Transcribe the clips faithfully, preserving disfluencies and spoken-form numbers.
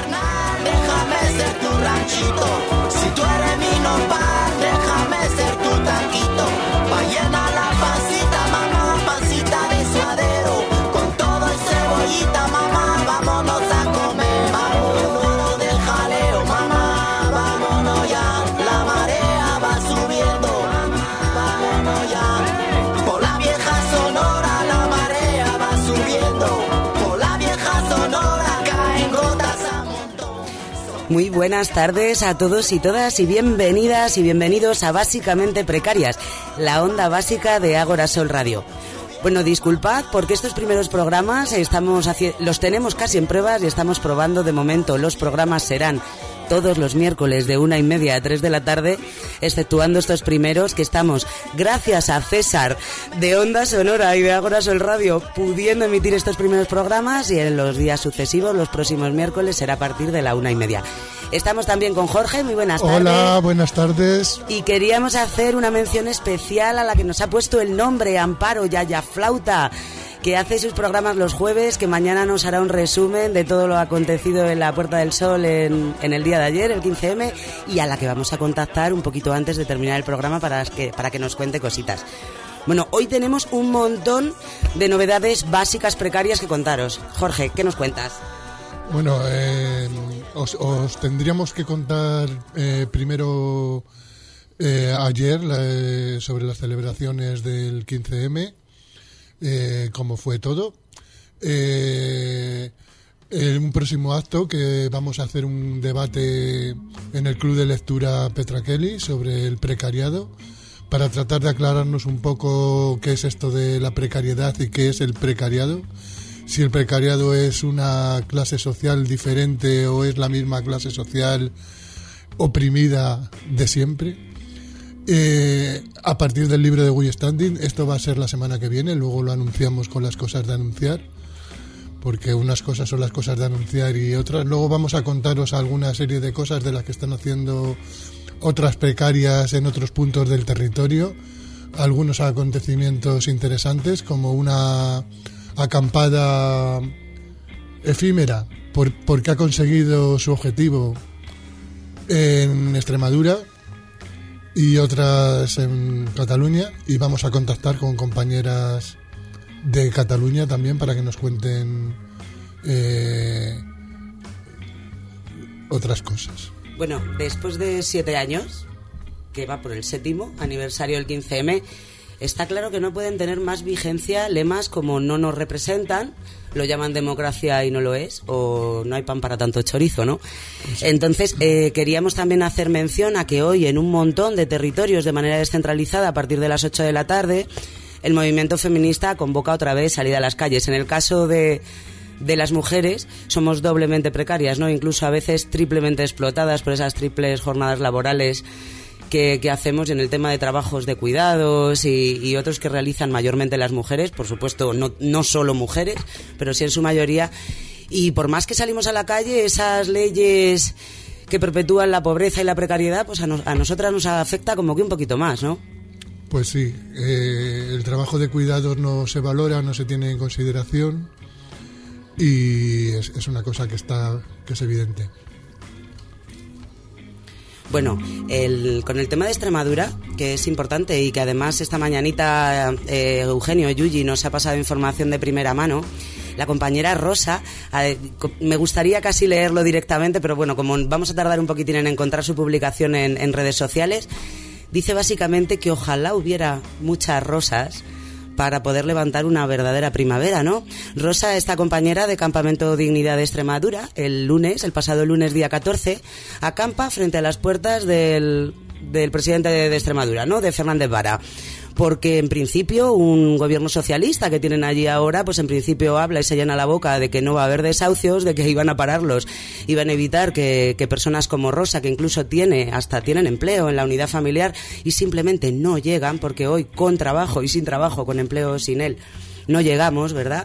carnal, déjame ser tu ranchito. Si tú eres mi nopal, déjame ser tu taquito. Pa' llenar la pancita, mamá, pancita de suadero. Con todo y cebollita, mamá, vámonos a comer. Vámonos del jaleo, mamá, vámonos ya. La marea va subiendo, vámonos ya. Por la vieja Sonora la marea va subiendo. Por la vieja Sonora caen gotas a montón. Muy buenas tardes a todos y todas y bienvenidas y bienvenidos a Básicamente Precarias, la onda básica de Ágora Sol Radio. Bueno, disculpad porque estos primeros programas estamos haci- los tenemos casi en pruebas y estamos probando de momento. Los programas serán todos los miércoles de una y media a tres de la tarde, exceptuando estos primeros que estamos, gracias a César de Onda Sonora y de Ágora Sol Radio, pudiendo emitir estos primeros programas, y en los días sucesivos, los próximos miércoles, será a partir de la una y media. Estamos también con Jorge, muy buenas tardes. Hola, buenas tardes. Y queríamos hacer una mención especial a la que nos ha puesto el nombre, Amparo Yaya Flauta, que hace sus programas los jueves, que mañana nos hará un resumen de todo lo acontecido en la Puerta del Sol en, en el día de ayer, el quince eme, y a la que vamos a contactar un poquito antes de terminar el programa para que, para que nos cuente cositas. Bueno, hoy tenemos un montón de novedades básicas precarias que contaros. Jorge, ¿qué nos cuentas? Bueno, eh, os, os tendríamos que contar eh, primero eh, ayer la, eh, sobre las celebraciones del quince eme. Eh, cómo fue todo. Eh, en un próximo acto que vamos a hacer un debate en el Club de Lectura Petra Kelly sobre el precariado, para tratar de aclararnos un poco qué es esto de la precariedad y qué es el precariado. Si el precariado es una clase social diferente o es la misma clase social oprimida de siempre. Eh, a partir del libro de Guy Standing, esto va a ser la semana que viene, luego lo anunciamos con las cosas de anunciar, porque unas cosas son las cosas de anunciar y otras. Luego vamos a contaros alguna serie de cosas de las que están haciendo otras precarias en otros puntos del territorio, algunos acontecimientos interesantes, como una acampada efímera por, porque ha conseguido su objetivo en Extremadura y otras en Cataluña, y vamos a contactar con compañeras de Cataluña también para que nos cuenten eh, otras cosas. Bueno, después de siete años, que va por el séptimo aniversario del quince eme, está claro que no pueden tener más vigencia lemas como no nos representan, lo llaman democracia y no lo es, o no hay pan para tanto chorizo, ¿no? Entonces, eh, queríamos también hacer mención a que hoy en un montón de territorios de manera descentralizada, a partir de las ocho de la tarde, el movimiento feminista convoca otra vez salida a las calles. En el caso de, de las mujeres, somos doblemente precarias, ¿no? Incluso a veces triplemente explotadas por esas triples jornadas laborales Que, que hacemos en el tema de trabajos de cuidados y, y otros que realizan mayormente las mujeres, por supuesto no, no solo mujeres, pero sí en su mayoría. Y por más que salimos a la calle, esas leyes que perpetúan la pobreza y la precariedad, pues a, nos, a nosotras nos afecta como que un poquito más, ¿no? Pues sí, eh, el trabajo de cuidados no se valora, no se tiene en consideración, y es, es una cosa que está que es evidente. Bueno, el, con el tema de Extremadura, que es importante y que además esta mañanita eh, Eugenio Yuyi nos ha pasado información de primera mano, la compañera Rosa, eh, me gustaría casi leerlo directamente, pero bueno, como vamos a tardar un poquitín en encontrar su publicación en, en redes sociales, dice básicamente que ojalá hubiera muchas rosas para poder levantar una verdadera primavera, ¿no? Rosa, esta compañera de Campamento Dignidad de Extremadura, el lunes, el pasado lunes día catorce, acampa frente a las puertas del, del presidente de, de Extremadura, ¿no? De Fernández Vara. Porque en principio un gobierno socialista que tienen allí ahora, pues en principio habla y se llena la boca de que no va a haber desahucios, de que iban a pararlos, iban a evitar que, que personas como Rosa, que incluso tiene hasta tienen empleo en la unidad familiar y simplemente no llegan, porque hoy con trabajo y sin trabajo, con empleo o sin él, no llegamos, ¿verdad?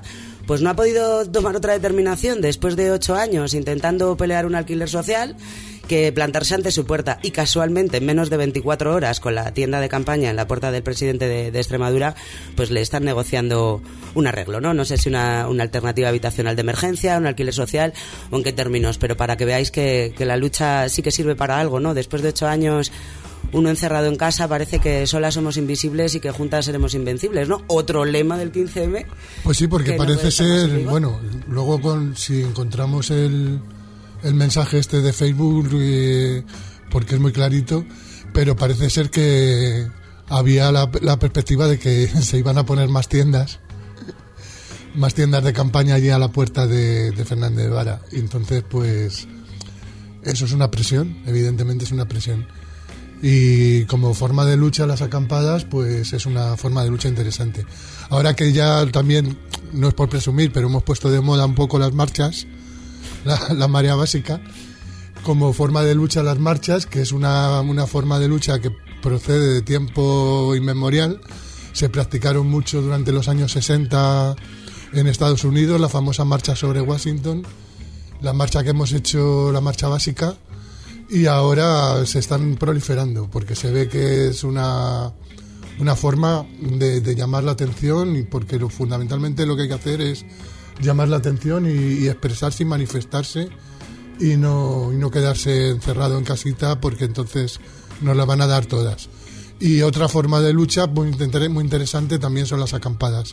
pues no ha podido tomar otra determinación después de ocho años intentando pelear un alquiler social que plantarse ante su puerta, y casualmente en menos de veinticuatro horas con la tienda de campaña en la puerta del presidente de, de Extremadura, pues le están negociando un arreglo, ¿no? No sé si una, una alternativa habitacional de emergencia, un alquiler social o en qué términos, pero para que veáis que, que la lucha sí que sirve para algo, ¿no? Después de ocho años uno encerrado en casa, parece que solas somos invisibles y que juntas seremos invencibles, ¿no? Otro lema del quince eme. Pues sí, porque parece no ser, bueno, luego con si encontramos el el mensaje este de Facebook, eh, porque es muy clarito, pero parece ser que había la, la perspectiva de que se iban a poner más tiendas, más tiendas de campaña allí a la puerta de, de Fernández de Vara. Y entonces, pues, eso es una presión, evidentemente es una presión. Y como forma de lucha, las acampadas, pues es una forma de lucha interesante. Ahora que ya también, no es por presumir, pero hemos puesto de moda un poco las marchas, La, la marea básica, como forma de lucha las marchas, que es una, una forma de lucha que procede de tiempo inmemorial. Se practicaron mucho durante los años sesenta en Estados Unidos, la famosa marcha sobre Washington, la marcha que hemos hecho, la marcha básica, y ahora se están proliferando, porque se ve que es una, una forma de, de llamar la atención, y porque lo, fundamentalmente lo que hay que hacer es llamar la atención y, y expresarse y manifestarse, y no, y no quedarse encerrado en casita, porque entonces nos la van a dar todas. Y otra forma de lucha muy, muy interesante también son las acampadas.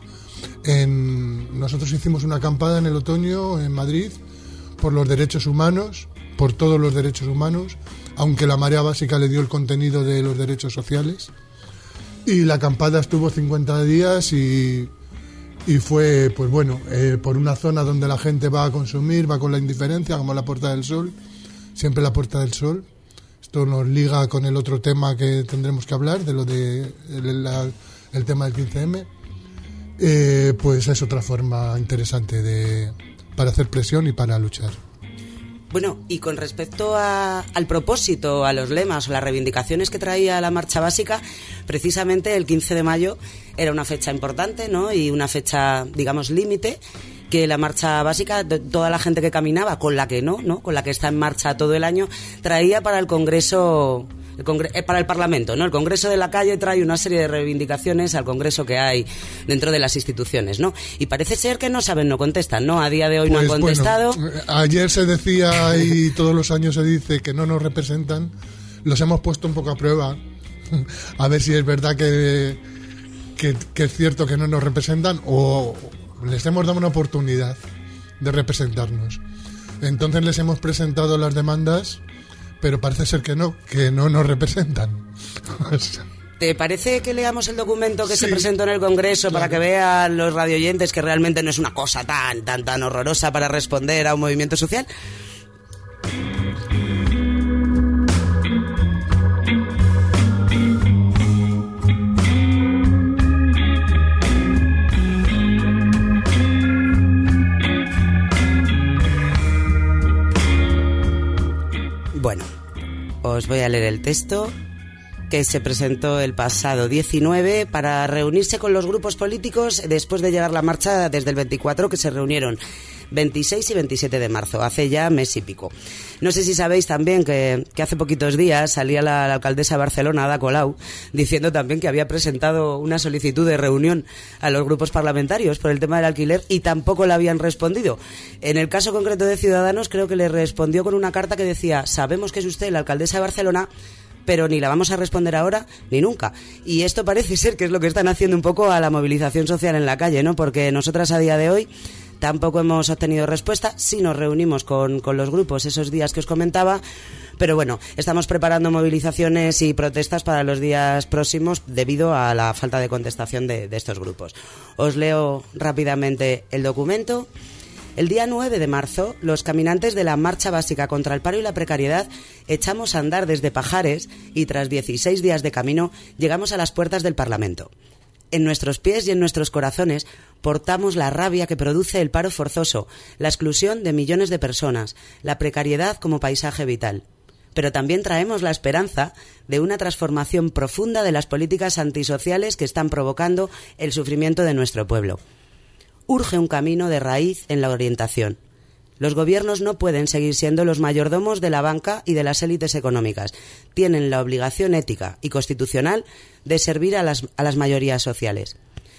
En, nosotros hicimos una acampada en el otoño en Madrid por los derechos humanos, por todos los derechos humanos, aunque la marea básica le dio el contenido de los derechos sociales. Y la acampada estuvo cincuenta días y Y fue, pues bueno, eh, por una zona donde la gente va a consumir, va con la indiferencia, como la Puerta del Sol, siempre la Puerta del Sol. Esto nos liga con el otro tema que tendremos que hablar, de lo de el, la, el tema del quince eme. Eh, pues es otra forma interesante de para hacer presión y para luchar. Bueno, y con respecto a, al propósito, a los lemas o las reivindicaciones que traía la marcha básica, precisamente el quince de mayo era una fecha importante, ¿no? Y una fecha, digamos, límite, que la marcha básica, toda la gente que caminaba, con la que no, ¿no? Con la que está en marcha todo el año, traía para el Congreso, el Congre- eh, para el Parlamento, ¿no? El Congreso de la calle trae una serie de reivindicaciones al Congreso que hay dentro de las instituciones, ¿no? Y parece ser que no saben, no contestan, ¿no? A día de hoy pues, no han contestado. Bueno, ayer se decía, y todos los años se dice, que no nos representan. Los hemos puesto un poco a prueba, a ver si es verdad que, que, que es cierto que no nos representan, o les hemos dado una oportunidad de representarnos. Entonces les hemos presentado las demandas, pero parece ser que no, que no nos representan. ¿Te parece que leamos el documento que sí se presentó en el Congreso, claro, para que vean los radioyentes que realmente no es una cosa tan, tan, tan horrorosa para responder a un movimiento social? Bueno, os voy a leer el texto que se presentó el pasado diecinueve para reunirse con los grupos políticos después de llegar la marcha desde el veinticuatro, que se reunieron veintiséis y veintisiete de marzo, hace ya mes y pico. No sé si sabéis también que, que hace poquitos días salía la, la alcaldesa de Barcelona, Ada Colau, diciendo también que había presentado una solicitud de reunión a los grupos parlamentarios por el tema del alquiler y tampoco le habían respondido. En el caso concreto de Ciudadanos, creo que le respondió con una carta que decía: sabemos que es usted la alcaldesa de Barcelona, pero ni la vamos a responder ahora ni nunca. Y esto parece ser que es lo que están haciendo un poco a la movilización social en la calle, ¿no? Porque nosotras a día de hoy tampoco hemos obtenido respuesta. Sí nos reunimos con, con los grupos esos días que os comentaba, pero bueno, estamos preparando movilizaciones y protestas para los días próximos debido a la falta de contestación de, de estos grupos. Os leo rápidamente el documento. El día nueve de marzo, los caminantes de la Marcha Básica contra el Paro y la Precariedad echamos a andar desde Pajares y tras dieciséis días de camino llegamos a las puertas del Parlamento. En nuestros pies y en nuestros corazones portamos la rabia que produce el paro forzoso, la exclusión de millones de personas, la precariedad como paisaje vital. Pero también traemos la esperanza de una transformación profunda de las políticas antisociales que están provocando el sufrimiento de nuestro pueblo. urge un camino de raíz en la orientación. Los gobiernos no pueden seguir siendo los mayordomos de la banca y de las élites económicas. Tienen la obligación ética y constitucional de servir a las, a las mayorías sociales.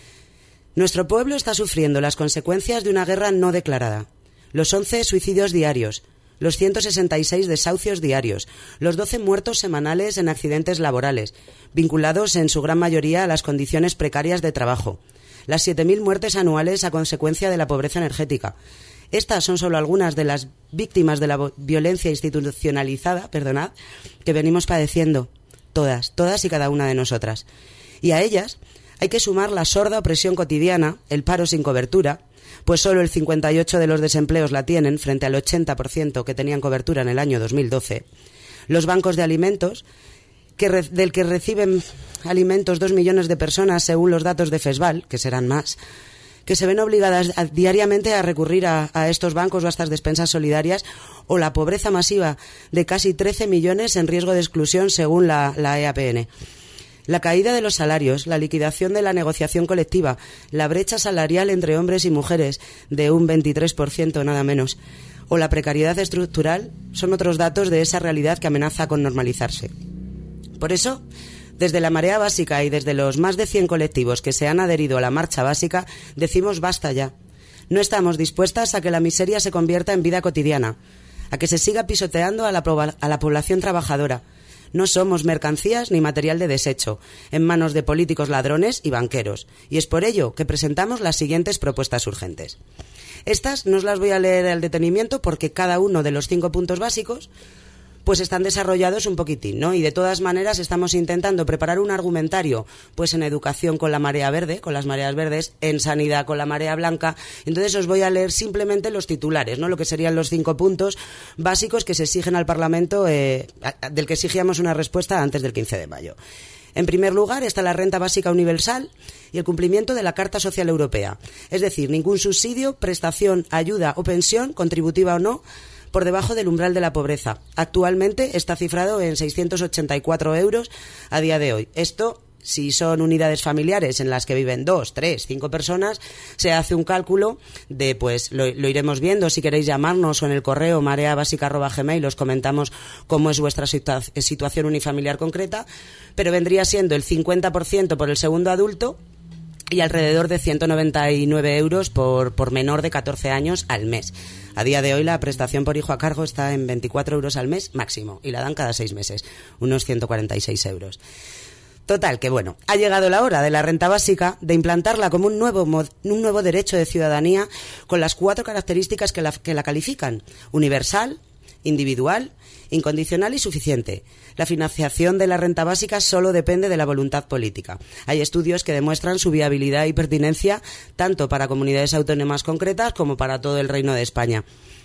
Nuestro pueblo está sufriendo las consecuencias de una guerra no declarada. Los once suicidios diarios, los ciento sesenta y seis desahucios diarios, los doce muertos semanales en accidentes laborales, vinculados en su gran mayoría a las condiciones precarias de trabajo, las siete mil muertes anuales a consecuencia de la pobreza energética. Estas son solo algunas de las víctimas de la violencia institucionalizada, perdonad, que venimos padeciendo, todas, todas y cada una de nosotras. Y a ellas hay que sumar la sorda opresión cotidiana, el paro sin cobertura, pues solo el cincuenta y ocho por ciento de los desempleos la tienen, frente al ochenta por ciento que tenían cobertura en el año dos mil doce, los bancos de alimentos, que re, del que reciben alimentos dos millones de personas según los datos de FESVAL, que serán más, que se ven obligadas a, diariamente a recurrir a, a estos bancos o a estas despensas solidarias, o la pobreza masiva de casi trece millones en riesgo de exclusión según la, la E A P N. La caída de los salarios, la liquidación de la negociación colectiva, la brecha salarial entre hombres y mujeres de un veintitrés por ciento nada menos, o la precariedad estructural son otros datos de esa realidad que amenaza con normalizarse. Por eso, desde la Marea Básica y desde los más de cien colectivos que se han adherido a la Marcha Básica, decimos basta ya. No estamos dispuestas a que la miseria se convierta en vida cotidiana, a que se siga pisoteando a la, a la población trabajadora. No somos mercancías ni material de desecho, en manos de políticos ladrones y banqueros, y es por ello que presentamos las siguientes propuestas urgentes. Estas no os las voy a leer al detenimiento porque cada uno de los cinco puntos básicos pues están desarrollados un poquitín, ¿no? Y de todas maneras estamos intentando preparar un argumentario, pues en educación con la marea verde, con las mareas verdes, en sanidad con la marea blanca. Entonces os voy a leer simplemente los titulares, ¿no? Lo que serían los cinco puntos básicos que se exigen al Parlamento, eh, del que exigíamos una respuesta antes del quince de mayo. En primer lugar está la renta básica universal y el cumplimiento de la Carta Social Europea. Es decir, ningún subsidio, prestación, ayuda o pensión, contributiva o no, por debajo del umbral de la pobreza. Actualmente está cifrado en seiscientos ochenta y cuatro euros a día de hoy. Esto, si son unidades familiares en las que viven dos, tres, cinco personas, se hace un cálculo de, pues, lo, lo iremos viendo. Si queréis llamarnos o en el correo mareabásica arroba gmail os comentamos cómo es vuestra situa- situación unifamiliar concreta, pero vendría siendo el cincuenta por ciento por el segundo adulto y alrededor de ciento noventa y nueve euros por, por menor de catorce años al mes. A día de hoy la prestación por hijo a cargo está en veinticuatro euros al mes máximo y la dan cada seis meses, unos ciento cuarenta y seis euros. Total, que bueno, ha llegado la hora de la renta básica de implantarla como un nuevo, mod, un nuevo derecho de ciudadanía con las cuatro características que la, que la califican: universal, individual, incondicional y suficiente. La financiación de la renta básica solo depende de la voluntad política. Hay estudios que demuestran su viabilidad y pertinencia tanto para comunidades autónomas concretas como para todo el Reino de España.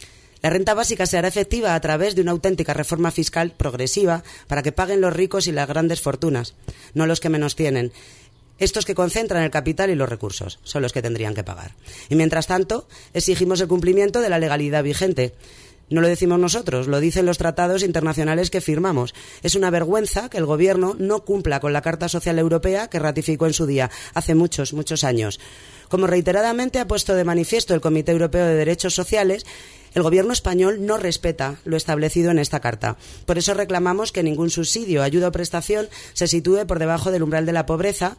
La renta básica se hará efectiva a través de una auténtica reforma fiscal progresiva para que paguen los ricos y las grandes fortunas, no los que menos tienen. Estos que concentran el capital y los recursos son los que tendrían que pagar. Y mientras tanto, exigimos el cumplimiento de la legalidad vigente. No lo decimos nosotros, lo dicen los tratados internacionales que firmamos. Es una vergüenza que el Gobierno no cumpla con la Carta Social Europea que ratificó en su día, hace muchos, muchos años. Como reiteradamente ha puesto de manifiesto el Comité Europeo de Derechos Sociales, el Gobierno español no respeta lo establecido en esta carta. Por eso reclamamos que ningún subsidio, ayuda o prestación se sitúe por debajo del umbral de la pobreza.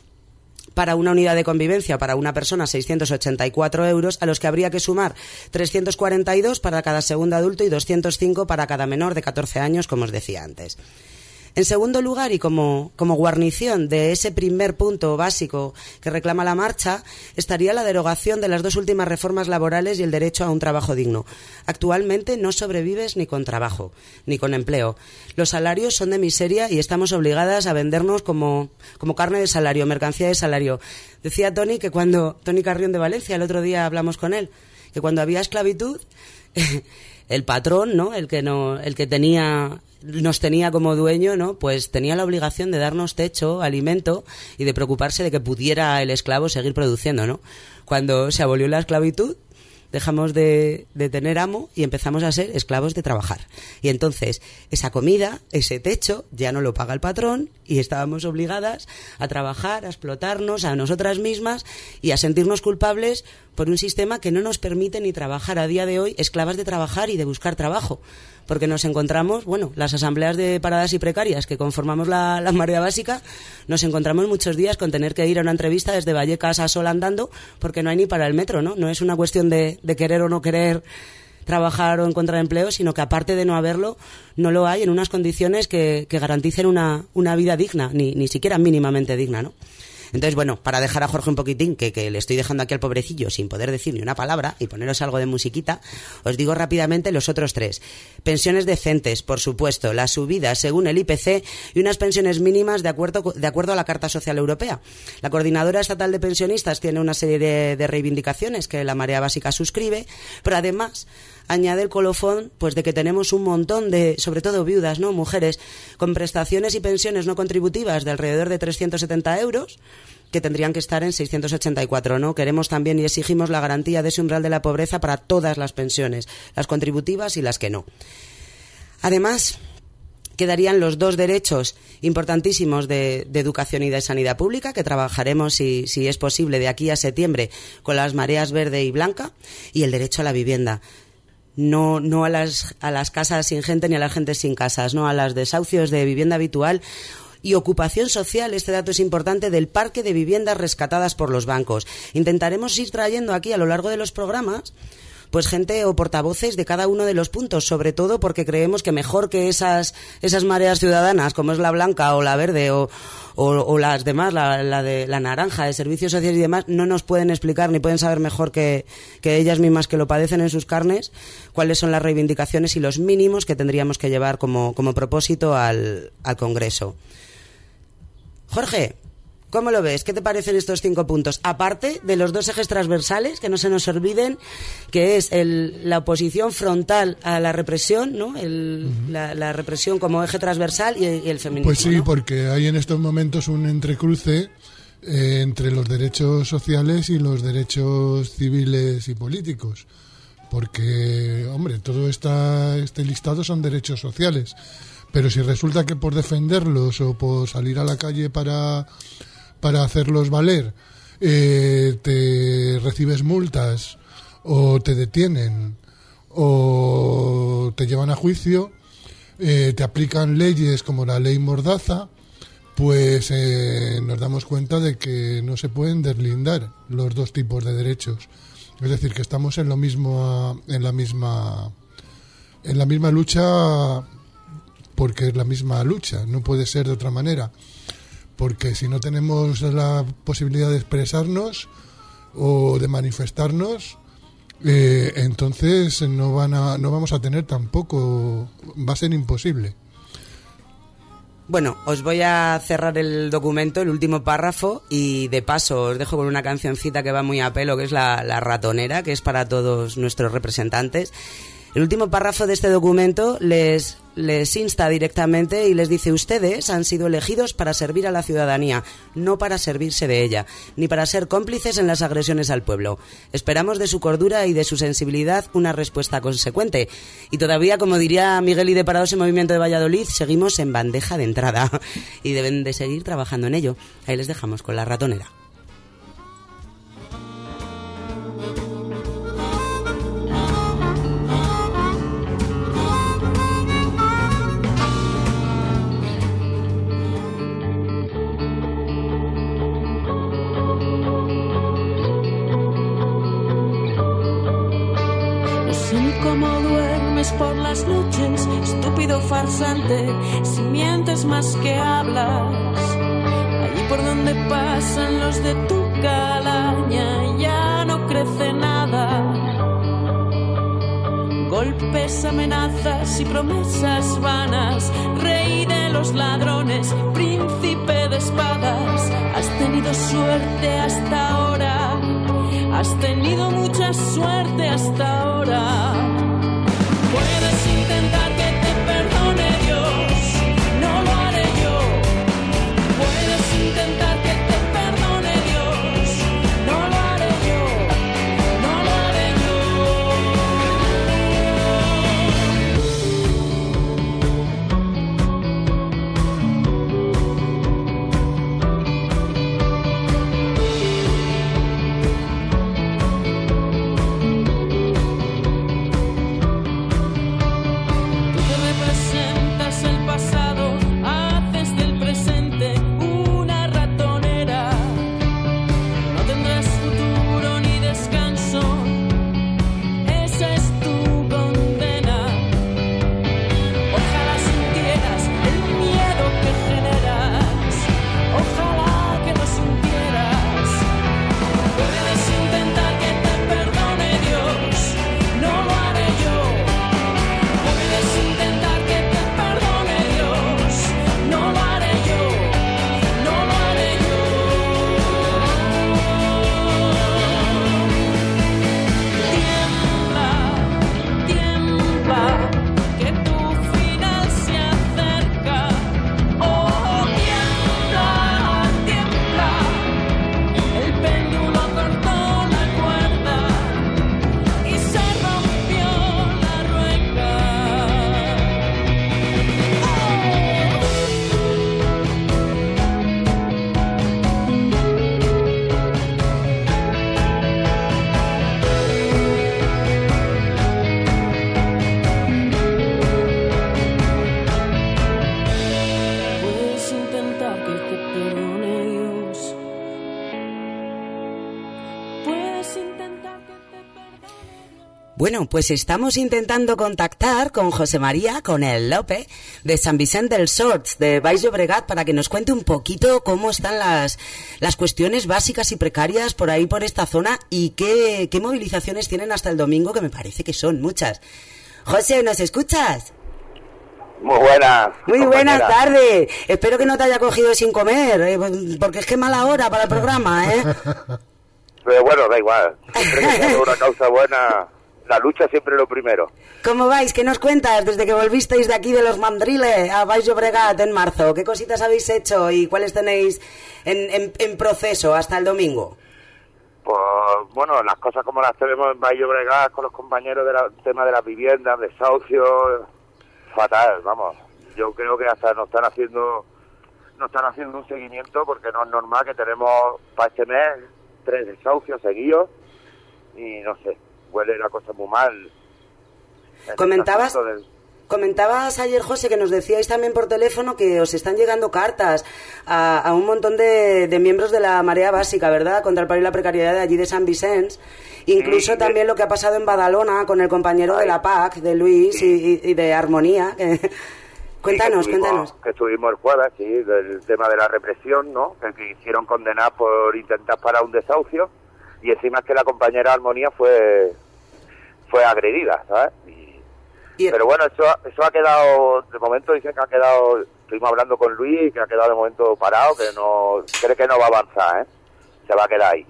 Para una unidad de convivencia, para una persona, seiscientos ochenta y cuatro euros, a los que habría que sumar trescientos cuarenta y dos para cada segundo adulto y doscientos cinco para cada menor de catorce años, como os decía antes. En segundo lugar, y como, como guarnición de ese primer punto básico que reclama la marcha, estaría la derogación de las dos últimas reformas laborales y el derecho a un trabajo digno. Actualmente no sobrevives ni con trabajo, ni con empleo. Los salarios son de miseria y estamos obligadas a vendernos como, como carne de salario, mercancía de salario. Decía Tony que cuando, Tony Carrión de Valencia, el otro día hablamos con él, que cuando había esclavitud, el patrón, ¿no? El que no, el que tenía, nos tenía como dueño, ¿no? Pues tenía la obligación de darnos techo, alimento y de preocuparse de que pudiera el esclavo seguir produciendo, ¿no? Cuando se abolió la esclavitud, dejamos de, de tener amo y empezamos a ser esclavos de trabajar. Y entonces esa comida, ese techo, ya no lo paga el patrón y estábamos obligadas a trabajar, a explotarnos a nosotras mismas y a sentirnos culpables por un sistema que no nos permite ni trabajar a día de hoy, esclavas de trabajar y de buscar trabajo. Porque nos encontramos, bueno, las asambleas de paradas y precarias que conformamos la, la marea básica, nos encontramos muchos días con tener que ir a una entrevista desde Vallecas a Sol andando porque no hay ni para el metro, ¿no? No es una cuestión de, de querer o no querer trabajar o encontrar empleo, sino que aparte de no haberlo, no lo hay en unas condiciones que, que garanticen una, una vida digna, ni, ni siquiera mínimamente digna, ¿no? Entonces, bueno, para dejar a Jorge un poquitín, que, que le estoy dejando aquí al pobrecillo sin poder decir ni una palabra y poneros algo de musiquita, os digo rápidamente los otros tres. Pensiones decentes, por supuesto, las subidas según el I P C y unas pensiones mínimas de acuerdo, de acuerdo a la Carta Social Europea. La Coordinadora Estatal de Pensionistas tiene una serie de, de reivindicaciones que la Marea Básica suscribe, pero además añade el colofón pues de que tenemos un montón de, sobre todo viudas, ¿no? Mujeres con prestaciones y pensiones no contributivas de alrededor de trescientos setenta euros, que tendrían que estar en seiscientos ochenta y cuatro, ¿no? Queremos también y exigimos la garantía de ese umbral de la pobreza para todas las pensiones, las contributivas y las que no. Además, quedarían los dos derechos importantísimos de, de educación y de sanidad pública, que trabajaremos, si, si es posible, de aquí a septiembre con las mareas verde y blanca, y el derecho a la vivienda. No, no a las, a las casas sin gente ni a la gente sin casas, no a las desahucios de vivienda habitual y ocupación social. Este dato es importante, del parque de viviendas rescatadas por los bancos. Intentaremos ir trayendo aquí a lo largo de los programas pues gente o portavoces de cada uno de los puntos, sobre todo porque creemos que mejor que esas esas mareas ciudadanas, como es la blanca o la verde o, o, o las demás, la, la de la naranja, de servicios sociales y demás, no nos pueden explicar ni pueden saber mejor que, que ellas mismas, que lo padecen en sus carnes, cuáles son las reivindicaciones y los mínimos que tendríamos que llevar como, como propósito al, al Congreso. Jorge, ¿cómo lo ves? ¿Qué te parecen estos cinco puntos? Aparte de los dos ejes transversales, que no se nos olviden, que es el, la oposición frontal a la represión, ¿no? El, uh-huh. la, la represión como eje transversal y, y el feminismo. Pues sí, ¿no? Porque hay en estos momentos un entrecruce eh, entre los derechos sociales y los derechos civiles y políticos. Porque, hombre, todo esta, este listado son derechos sociales. Pero si resulta que por defenderlos o por salir a la calle para... para hacerlos valer, eh, te recibes multas o te detienen o te llevan a juicio, eh, te aplican leyes como la ley Mordaza, pues eh, nos damos cuenta de que no se pueden deslindar los dos tipos de derechos. Es decir, que estamos en lo mismo, en la misma, en la misma lucha, porque es la misma lucha, no puede ser de otra manera. Porque si no tenemos la posibilidad de expresarnos o de manifestarnos, eh, entonces no van a, no vamos a tener tampoco, va a ser imposible. Bueno, os voy a cerrar el documento, el último párrafo, y de paso os dejo con una cancioncita que va muy a pelo, que es la, la ratonera, que es para todos nuestros representantes. El último párrafo de este documento les, les insta directamente y les dice: ustedes han sido elegidos para servir a la ciudadanía, no para servirse de ella, ni para ser cómplices en las agresiones al pueblo. Esperamos de su cordura y de su sensibilidad una respuesta consecuente. Y todavía, como diría Miguel y de Parados en Movimiento de Valladolid, seguimos en bandeja de entrada y deben de seguir trabajando en ello. Ahí les dejamos con la ratonera. Por las noches, estúpido farsante, si mientes más que hablas. Allí por donde pasan los de tu calaña ya no crece nada. Golpes, amenazas y promesas vanas, rey de los ladrones, príncipe de espadas. Has tenido suerte hasta ahora, has tenido mucha suerte hasta ahora. Puedes intentar que te perdone Dios, no lo haré yo. Puedes intentar que te perdone Dios, no lo haré yo, no lo haré yo. Bueno, pues estamos intentando contactar con José María, con el López, de San Vicente del Sorts, de Baix Llobregat, para que nos cuente un poquito cómo están las, las cuestiones básicas y precarias por ahí, por esta zona, y qué, qué movilizaciones tienen hasta el domingo, que me parece que son muchas. José, ¿nos escuchas? Muy buenas. Muy buenas tardes. Espero que no te haya cogido sin comer, eh, porque es que mala hora para el programa, ¿eh? Pero bueno, da igual. Siempre que sea una causa buena, la lucha siempre es lo primero. ¿Cómo vais? ¿Qué nos cuentas desde que volvisteis de aquí de los Mandriles a Baix Llobregat en marzo? ¿Qué cositas habéis hecho y cuáles tenéis en, en, en proceso hasta el domingo? Pues bueno, las cosas como las tenemos en Baix Llobregat con los compañeros del tema de las viviendas, desahucios, fatal, vamos. Yo creo que hasta nos están haciendo nos están haciendo un seguimiento, porque no es normal que tenemos para este mes tres desahucios seguidos y no sé, huele la cosa muy mal. Comentabas, del... comentabas ayer, José, que nos decíais también por teléfono que os están llegando cartas a, a un montón de, de miembros de la Marea Básica, ¿verdad?, contra el paro y la precariedad de allí de San Vicente. Incluso sí, también de... lo que ha pasado en Badalona con el compañero Ay. de la P A C, de Luis, sí. y, y de Armonía. Que... Cuéntanos, sí, que cuéntanos. Que estuvimos el jueves, sí, del tema de la represión, ¿no?, que, que hicieron condenar por intentar parar un desahucio, y encima es que la compañera Armonía fue fue agredida, ¿sabes? Y, y el... Pero bueno, eso, eso ha quedado, de momento dicen que ha quedado, estuvimos hablando con Luis, y que ha quedado de momento parado, que no, cree que no va a avanzar, ¿eh? Se va a quedar ahí.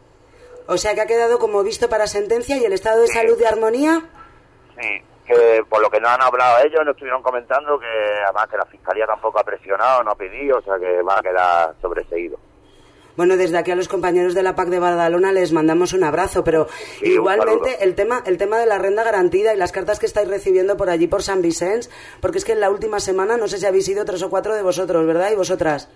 O sea, que ha quedado como visto para sentencia. ¿Y el estado de sí. salud de Armonía? Sí, que por lo que nos han hablado ellos, nos estuvieron comentando que además que la Fiscalía tampoco ha presionado, no ha pedido, o sea que va a quedar sobreseído. Bueno, desde aquí a los compañeros de la P A C de Badalona les mandamos un abrazo, pero sí, igualmente el tema el tema de la renta garantida y las cartas que estáis recibiendo por allí, por San Vicente, porque es que en la última semana, no sé si habéis ido tres o cuatro de vosotros, ¿verdad? ¿Y vosotras?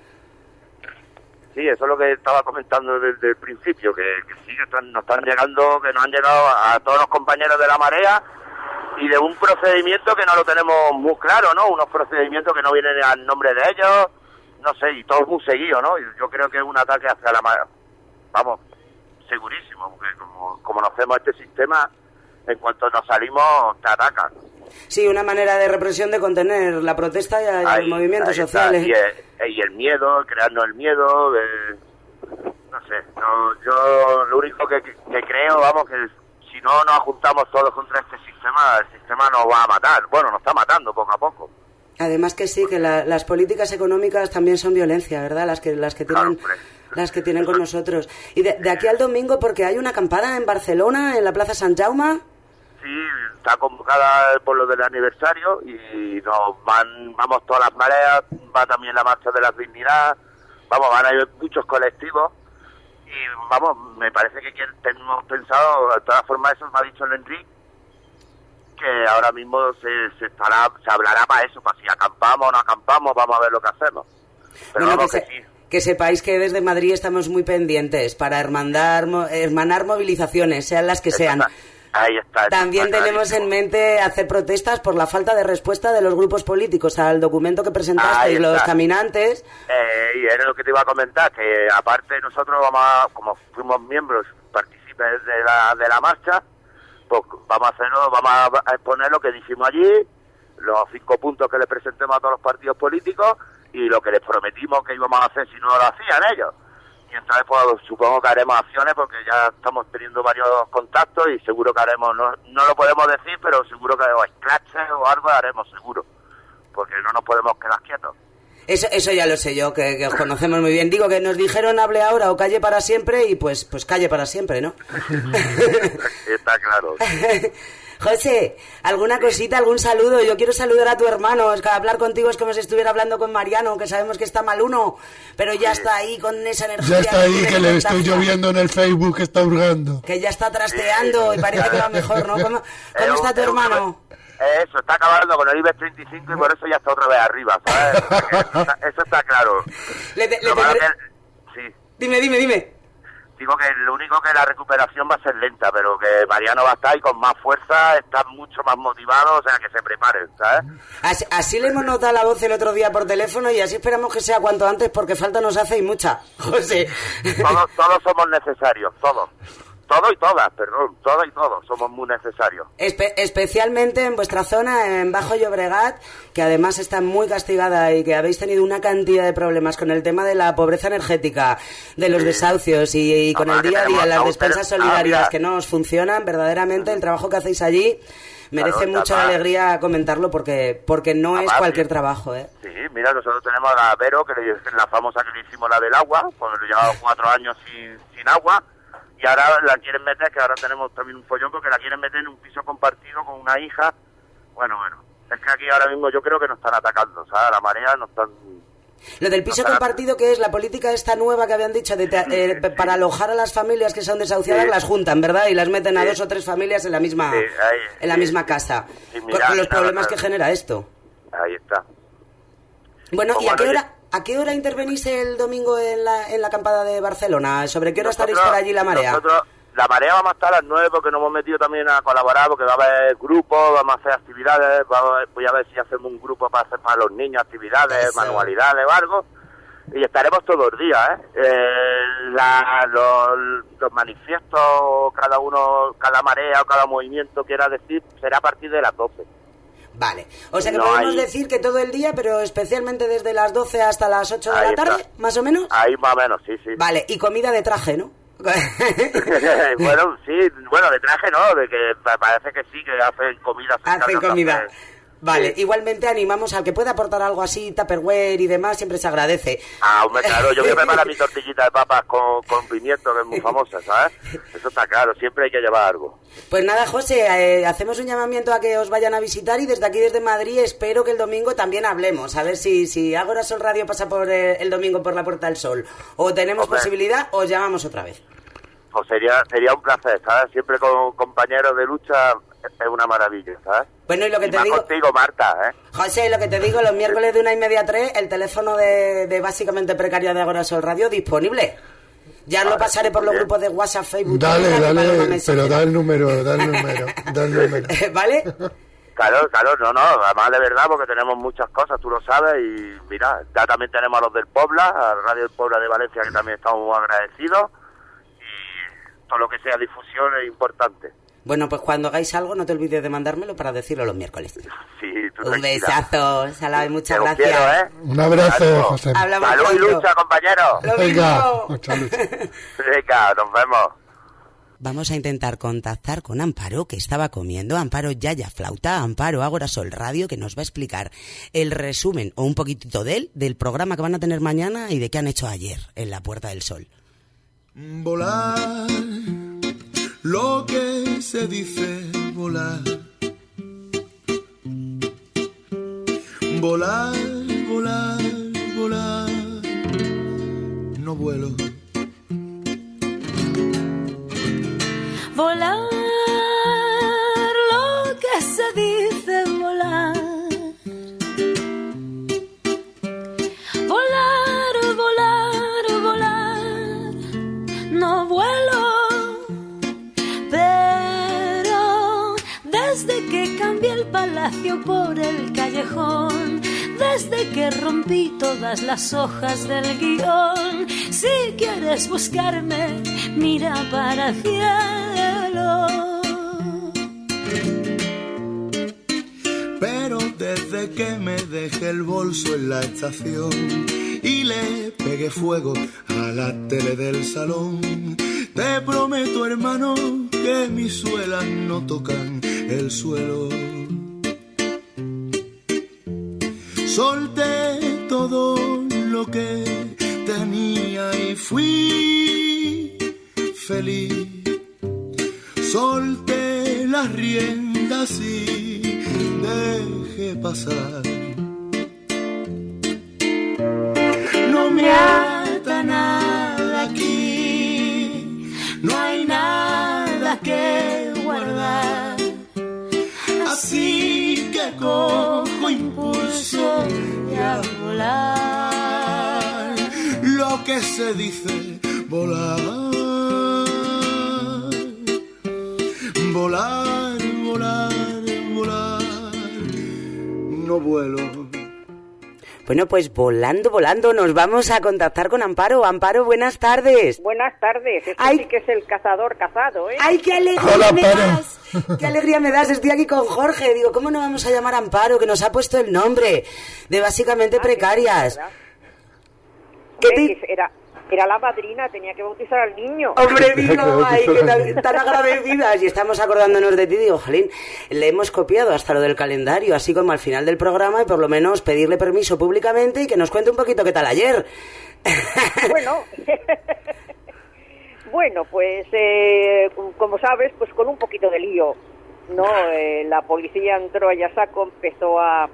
Sí, eso es lo que estaba comentando desde el principio, que, que sí, que están, nos están llegando, que nos han llegado a todos los compañeros de la Marea, y de un procedimiento que no lo tenemos muy claro, ¿no? Unos procedimientos que no vienen al nombre de ellos, no sé, y todo muy seguido, ¿no? Yo creo que es un ataque hacia la Marea, vamos, segurísimo, porque como conocemos este sistema, en cuanto nos salimos, te atacan. Sí, una manera de represión, de contener la protesta y, y ahí, los movimientos sociales. Y el, y el miedo, crearnos el miedo, de, no sé, no, yo lo único que, que creo, vamos, que si no nos juntamos todos contra este sistema, el sistema nos va a matar. Bueno, nos está matando poco a poco. Además que sí, que la, las políticas económicas también son violencia, ¿verdad? Las que las que tienen claro, las que tienen con nosotros. Y de, de aquí al domingo, porque hay una acampada en Barcelona, en la Plaza Sant Jaume. Sí, está convocada por lo del aniversario y nos van, vamos todas las mareas, va también la marcha de la dignidad, vamos, van a ir muchos colectivos y vamos, me parece que tenemos pensado, de todas formas eso me ha dicho el Enrique, que ahora mismo se, se estará, se hablará para eso, para si acampamos o no acampamos, vamos a ver lo que hacemos. Pero bueno, vamos que, que se, sí. Que sepáis que desde Madrid estamos muy pendientes para hermandar, hermanar movilizaciones, sean las que sean. Ahí está. También está tenemos en mente hacer protestas por la falta de respuesta de los grupos políticos al documento que presentasteis los caminantes. Eh, y era lo que te iba a comentar, que aparte nosotros vamos a, como fuimos miembros, partícipes de la, de la marcha, pues vamos a hacerlo, vamos a exponer lo que dijimos allí, los cinco puntos que le presentemos a todos los partidos políticos y lo que les prometimos que íbamos a hacer si no lo hacían ellos. Y entonces pues supongo que haremos acciones porque ya estamos teniendo varios contactos y seguro que haremos, no, no lo podemos decir, pero seguro que o scratches o algo haremos seguro, porque no nos podemos quedar quietos. Eso, eso ya lo sé yo, que, que os conocemos muy bien. Digo que nos dijeron hable ahora o calle para siempre y pues pues calle para siempre, ¿no? Está claro. José, ¿alguna cosita, algún saludo? Yo quiero saludar a tu hermano, es que hablar contigo es como si estuviera hablando con Mariano, que sabemos que está mal uno, pero ya está ahí con esa energía. Ya está ahí, que le estoy lloviendo en el Facebook, que está hurgando. Que ya está trasteando y parece que va mejor, ¿no? ¿Cómo, cómo está tu hermano? Eso, está acabando con el IBEX treinta y cinco y por eso ya está otra vez arriba, ¿sabes? Eso está, eso está claro. Le te, le te... que, sí. Dime, dime, dime. Digo que lo único que la recuperación va a ser lenta, pero que Mariano va a estar ahí con más fuerza, está mucho más motivado, o sea, que se preparen, ¿sabes? Así, así le hemos notado la voz el otro día por teléfono y así esperamos que sea cuanto antes porque falta nos hace y mucha, José. Todos, todos somos necesarios, todos. todos y todas, perdón, todos y todos somos muy necesarios. Espe- especialmente en vuestra zona, en Bajo Llobregat, que además está muy castigada y que habéis tenido una cantidad de problemas con el tema de la pobreza energética, de los sí. desahucios y, y con Además el día a día, las despensas solidarias ah, que no os funcionan, verdaderamente el trabajo que hacéis allí merece claro, mucha alegría comentarlo porque porque no Además, es cualquier sí. trabajo, ¿eh? Sí, mira, nosotros tenemos a la Vero, que es la famosa que le hicimos la del agua, cuando llevaba cuatro años sin, sin agua, y ahora la quieren meter, que ahora tenemos también un follón, porque la quieren meter en un piso compartido con una hija. Bueno, bueno, es que aquí ahora mismo yo creo que nos están atacando, ¿sabes? La marea nos están... Lo del piso compartido, que es la política esta nueva que habían dicho de te, eh, para alojar a las familias que son desahuciadas, sí. las juntan, ¿verdad? Y las meten a sí. dos o tres familias en la misma sí, ahí, en la sí. misma casa. Sí, mira, con los problemas claro, que genera esto. Ahí está. Bueno, ¿y a qué hora a qué hora intervenís el domingo en la en la acampada de Barcelona? ¿Sobre qué hora nosotros, estaréis por allí la marea? Nosotros, la marea vamos a estar a las nueve porque nos hemos metido también a colaborar, porque va a haber grupos, vamos a hacer actividades, vamos a ver, voy a ver si hacemos un grupo para hacer para los niños actividades, Eso. manualidades o algo. Y estaremos todos los días, ¿eh? eh la, los, los manifiestos, cada uno, cada marea o cada movimiento quiera decir, será a partir de las doce. Vale, o sea que no podemos hay... decir que todo el día, pero especialmente desde las doce hasta las ocho de Ahí la tarde, está. más o menos. Ahí más o menos, sí, sí. Vale, y comida de traje, ¿no? bueno, sí, bueno, de traje no, de que parece que sí, que hacen comida. Hacen comida. Vale, sí. Igualmente animamos al que pueda aportar algo así, Tupperware y demás, siempre se agradece. Ah, hombre, claro, yo voy a preparar mi tortillita de papas con, con pimiento, que es muy famosa, ¿sabes? Eso está claro, siempre hay que llevar algo. Pues nada, José, eh, hacemos un llamamiento a que os vayan a visitar y desde aquí, desde Madrid, espero que el domingo también hablemos, a ver si, si Ágora Sol Radio pasa por eh, el domingo por la Puerta del Sol, o tenemos hombre. posibilidad, os llamamos otra vez. Pues sería, sería un placer, ¿sabes? Siempre con compañeros de lucha es una maravilla, ¿sabes? Bueno, y lo que y te más digo... contigo, Marta, ¿eh? José, lo que te digo, los miércoles de una y media a tres, el teléfono de, de básicamente Precaria de Ágora Sol Radio disponible. Ya vale, lo pasaré por los bien. grupos de WhatsApp, Facebook... Dale, dale, pero da el número, da el número, da el número. ¿Vale? Claro, claro, no, no, además de verdad, porque tenemos muchas cosas, tú lo sabes, y mira, ya también tenemos a los del Pobla, a Radio del Pobla de Valencia, que también estamos muy agradecidos, y todo lo que sea difusión es importante. Bueno, pues cuando hagáis algo, no te olvides de mandármelo para decirlo los miércoles. Sí, tú Un besazo, Salame, muchas Te gracias. Quiero, ¿eh? Un abrazo, José. Hablamos Salud y lucha, compañero. Lo Venga, mucha lucha. Venga, nos vemos. Vamos a intentar contactar con Amparo, que estaba comiendo. Amparo Yaya Flauta, Amparo Ágora Sol Radio, que nos va a explicar el resumen, o un poquitito de él, del programa que van a tener mañana y de qué han hecho ayer en la Puerta del Sol. Volar, lo que se dice volar. Volar, volar, volar. No vuelo. Volar, lo que se dice volar. Volar, volar, volar. No vuelo, pero desde que cambié el palacio por el callejón, desde que rompí todas las hojas del guión, si quieres buscarme, mira para el cielo. Pero desde que me dejé el bolso en la estación y le pegué fuego a la tele del salón, te prometo, hermano, que mis suelas no tocan el suelo. Solté todo lo que tenía y fui feliz. Solté las riendas y dejé pasar. No me ata nada aquí, no hay nada que guardar. Así que cojo impulso y a volar. Lo que se dice volar. Volar, volar, volar. No vuelo. Bueno, pues volando, volando, nos vamos a contactar con Amparo. Amparo, buenas tardes. Buenas tardes. Esto Ay. sí que es el cazador cazado, ¿eh? ¡Ay, qué alegría Hola, me Amparo. das! ¡Qué alegría me das! Estoy aquí con Jorge. Digo, ¿cómo no vamos a llamar a Amparo, que nos ha puesto el nombre de básicamente Ah, precarias? ¿verdad? ¿Qué Hombre, te- que Era, era la madrina, tenía que bautizar al niño. Hombre, digo, Claro, ay, que que son tan, niños. tan agradecidas. Y estamos acordándonos de ti. Digo, jolín, le hemos copiado hasta lo del calendario, así como al final del programa, y por lo menos pedirle permiso públicamente y que nos cuente un poquito qué tal ayer. Bueno, bueno, pues eh, como sabes, pues con un poquito de lío, ¿no? Eh, la policía entró allá a saco, empezó a,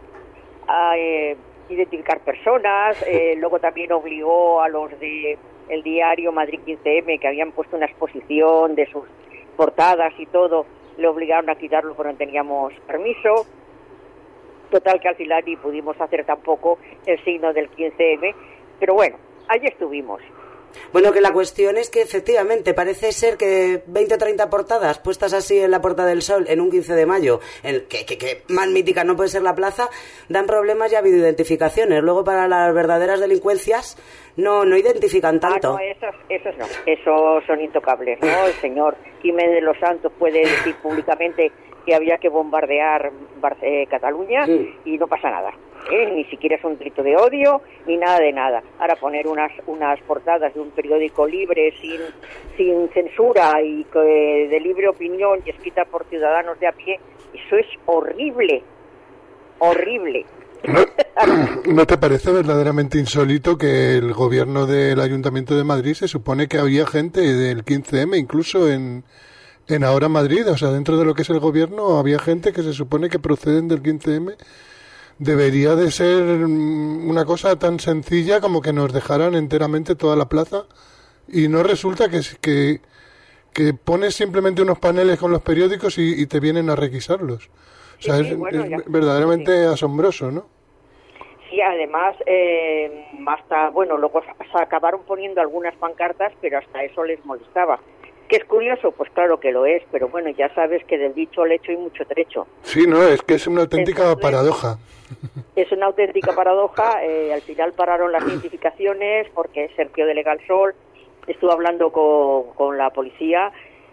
a eh, identificar personas, eh, luego también obligó a los de el diario Madrid quince eme, que habían puesto una exposición de sus portadas y todo, le obligaron a quitarlo porque no teníamos permiso. Total que al final ni pudimos hacer tampoco el signo del quince eme, pero bueno, allí estuvimos. Bueno, que la cuestión es que efectivamente parece ser que veinte o treinta portadas puestas así en la Puerta del Sol en un quince de mayo, el que, que, que más mítica no puede ser la plaza, dan problemas y ha habido identificaciones. Luego para las verdaderas delincuencias no no identifican tanto. Ah, no, esos, esos no, esos son intocables, ¿no? El señor Jiménez de los Santos puede decir públicamente que había que bombardear Bar- eh, Cataluña Sí. y no pasa nada, ¿eh? Ni siquiera es un grito de odio ni nada de nada. Ahora poner unas unas portadas de un periódico libre sin sin censura y que, de libre opinión y escrita por ciudadanos de a pie, eso es horrible, horrible. ¿No, ¿No te parece verdaderamente insólito que el gobierno del Ayuntamiento de Madrid se supone que había gente del quince eme, incluso en, en Ahora Madrid, o sea, dentro de lo que es el gobierno había gente que se supone que proceden del quince eme? Debería de ser mm, una cosa tan sencilla como que nos dejaran enteramente toda la plaza y no resulta que, que, que pones simplemente unos paneles con los periódicos y, y te vienen a requisarlos. O sea, Sí, sí, es, bueno, es ya- verdaderamente sí. asombroso, ¿no? Sí, además, eh, hasta, bueno, luego se acabaron poniendo algunas pancartas, pero hasta eso les molestaba. ¿Que es curioso? Pues claro que lo es, pero bueno, ya sabes que del dicho al hecho hay mucho trecho. Sí, no, es que es una auténtica Entonces, paradoja. Es una auténtica paradoja, eh, al final pararon las identificaciones porque Sergio de Legalsol estuvo hablando con, con la policía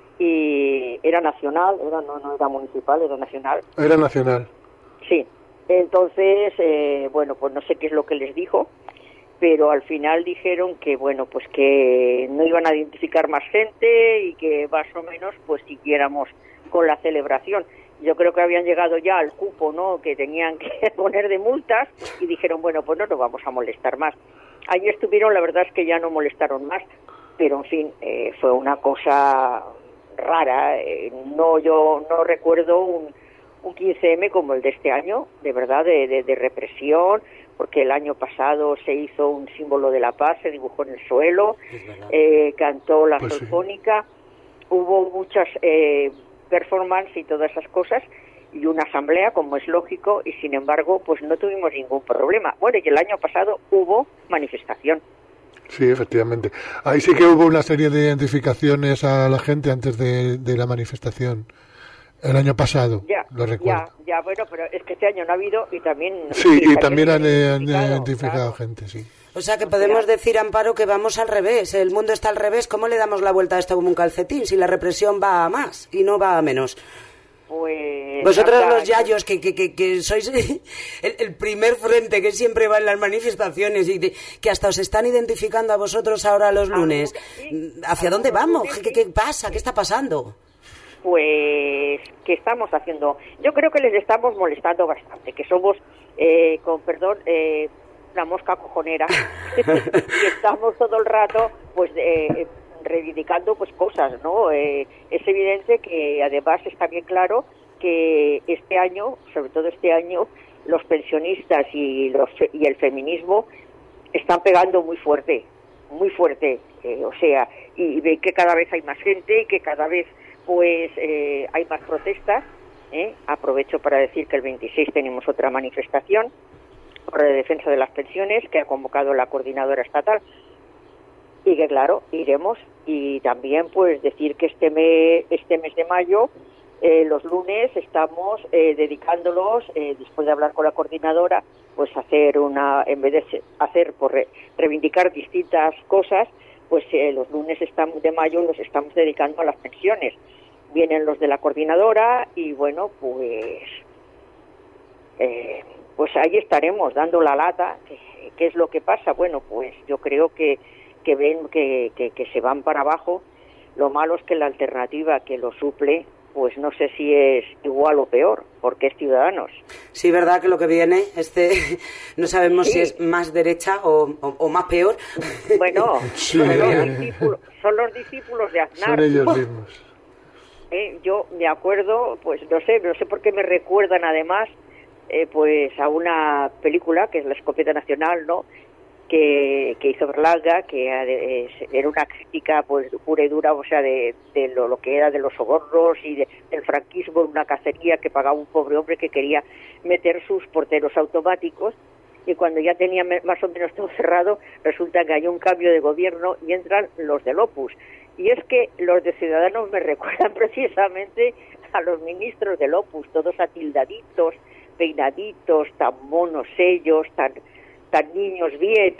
y era nacional, era no, no era municipal, era nacional. Era nacional. Sí, entonces, eh, bueno, pues no sé qué es lo que les dijo, pero al final dijeron que, bueno, pues que no iban a identificar más gente y que más o menos pues siguiéramos con la celebración. Yo creo que habían llegado ya al cupo, ¿no?, que tenían que poner de multas y dijeron, bueno, pues no nos vamos a molestar más. Allí estuvieron, la verdad es que ya no molestaron más, pero en fin, eh, fue una cosa rara. Eh, no, yo no recuerdo un, un quince eme como el de este año, de verdad, de, de, de represión, porque el año pasado se hizo un símbolo de la paz, se dibujó en el suelo, eh, cantó la Pues sí. Sinfónica, hubo muchas eh, performances y todas esas cosas, y una asamblea, como es lógico, y sin embargo, pues no tuvimos ningún problema. Bueno, y el año pasado hubo manifestación. Sí, efectivamente. Ahí sí que hubo una serie de identificaciones a la gente antes de, de la manifestación. El año pasado, Ya, lo recuerdo. ya, ya, bueno, pero es que este año no ha habido y también... Sí, y también han, han han identificado claro. gente, sí. O sea que podemos decir, Amparo, que vamos al revés. El mundo está al revés. ¿Cómo le damos la vuelta a esto como un calcetín si la represión va a más y no va a menos? Pues... Vosotros hasta- los yayos que, que, que, que sois el, el primer frente que siempre va en las manifestaciones y de- que hasta os están identificando a vosotros ahora los lunes. Sí, ¿Hacia dónde algunos vamos? lunes, ¿Qué, qué pasa? ¿Qué está pasando? Pues, ¿qué estamos haciendo? Yo creo que les estamos molestando bastante, que somos, eh, con perdón, eh, una mosca cojonera, y estamos todo el rato, pues, eh, reivindicando, pues, cosas, ¿no? Eh, es evidente que, además, está bien claro que este año, sobre todo este año, los pensionistas y, los, y el feminismo están pegando muy fuerte, muy fuerte, eh, o sea, y, y ve que cada vez hay más gente y que cada vez pues eh, hay más protestas. ¿eh? Aprovecho para decir que el veintiséis tenemos otra manifestación por la defensa de las pensiones que ha convocado la coordinadora estatal y que claro, iremos. Y también pues decir que este mes, este mes de mayo eh, los lunes estamos eh, dedicándolos, eh, después de hablar con la coordinadora, pues hacer una, en vez de hacer por re, reivindicar distintas cosas, pues eh, los lunes estamos, de mayo los estamos dedicando a las pensiones. Vienen los de la coordinadora y bueno, pues eh, pues ahí estaremos dando la lata. ¿Qué, qué es lo que pasa? Bueno, pues yo creo que, que ven que, que, que se van para abajo. Lo malo es que la alternativa que lo suple, pues no sé si es igual o peor, porque es Ciudadanos. Sí, verdad que lo que viene, este, no sabemos sí. si es más derecha o, o, o más peor. Bueno, sí, son, eh. los discípulos, son los discípulos de Aznar. Son ellos mismos. Eh, yo me acuerdo, pues no sé, no sé por qué me recuerdan además, eh, pues a una película que es La Escopeta Nacional, ¿no?, que, que hizo Berlanga, que era una crítica pues pura y dura, o sea, de, de lo, lo que era de los sobornos y de, del franquismo, una cacería que pagaba un pobre hombre que quería meter sus porteros automáticos, y cuando ya tenía más o menos todo cerrado, resulta que hay un cambio de gobierno y entran los del Opus. Y es que los de Ciudadanos me recuerdan precisamente a los ministros del Opus, todos atildaditos, peinaditos, tan monos ellos, tan... tan niños bien.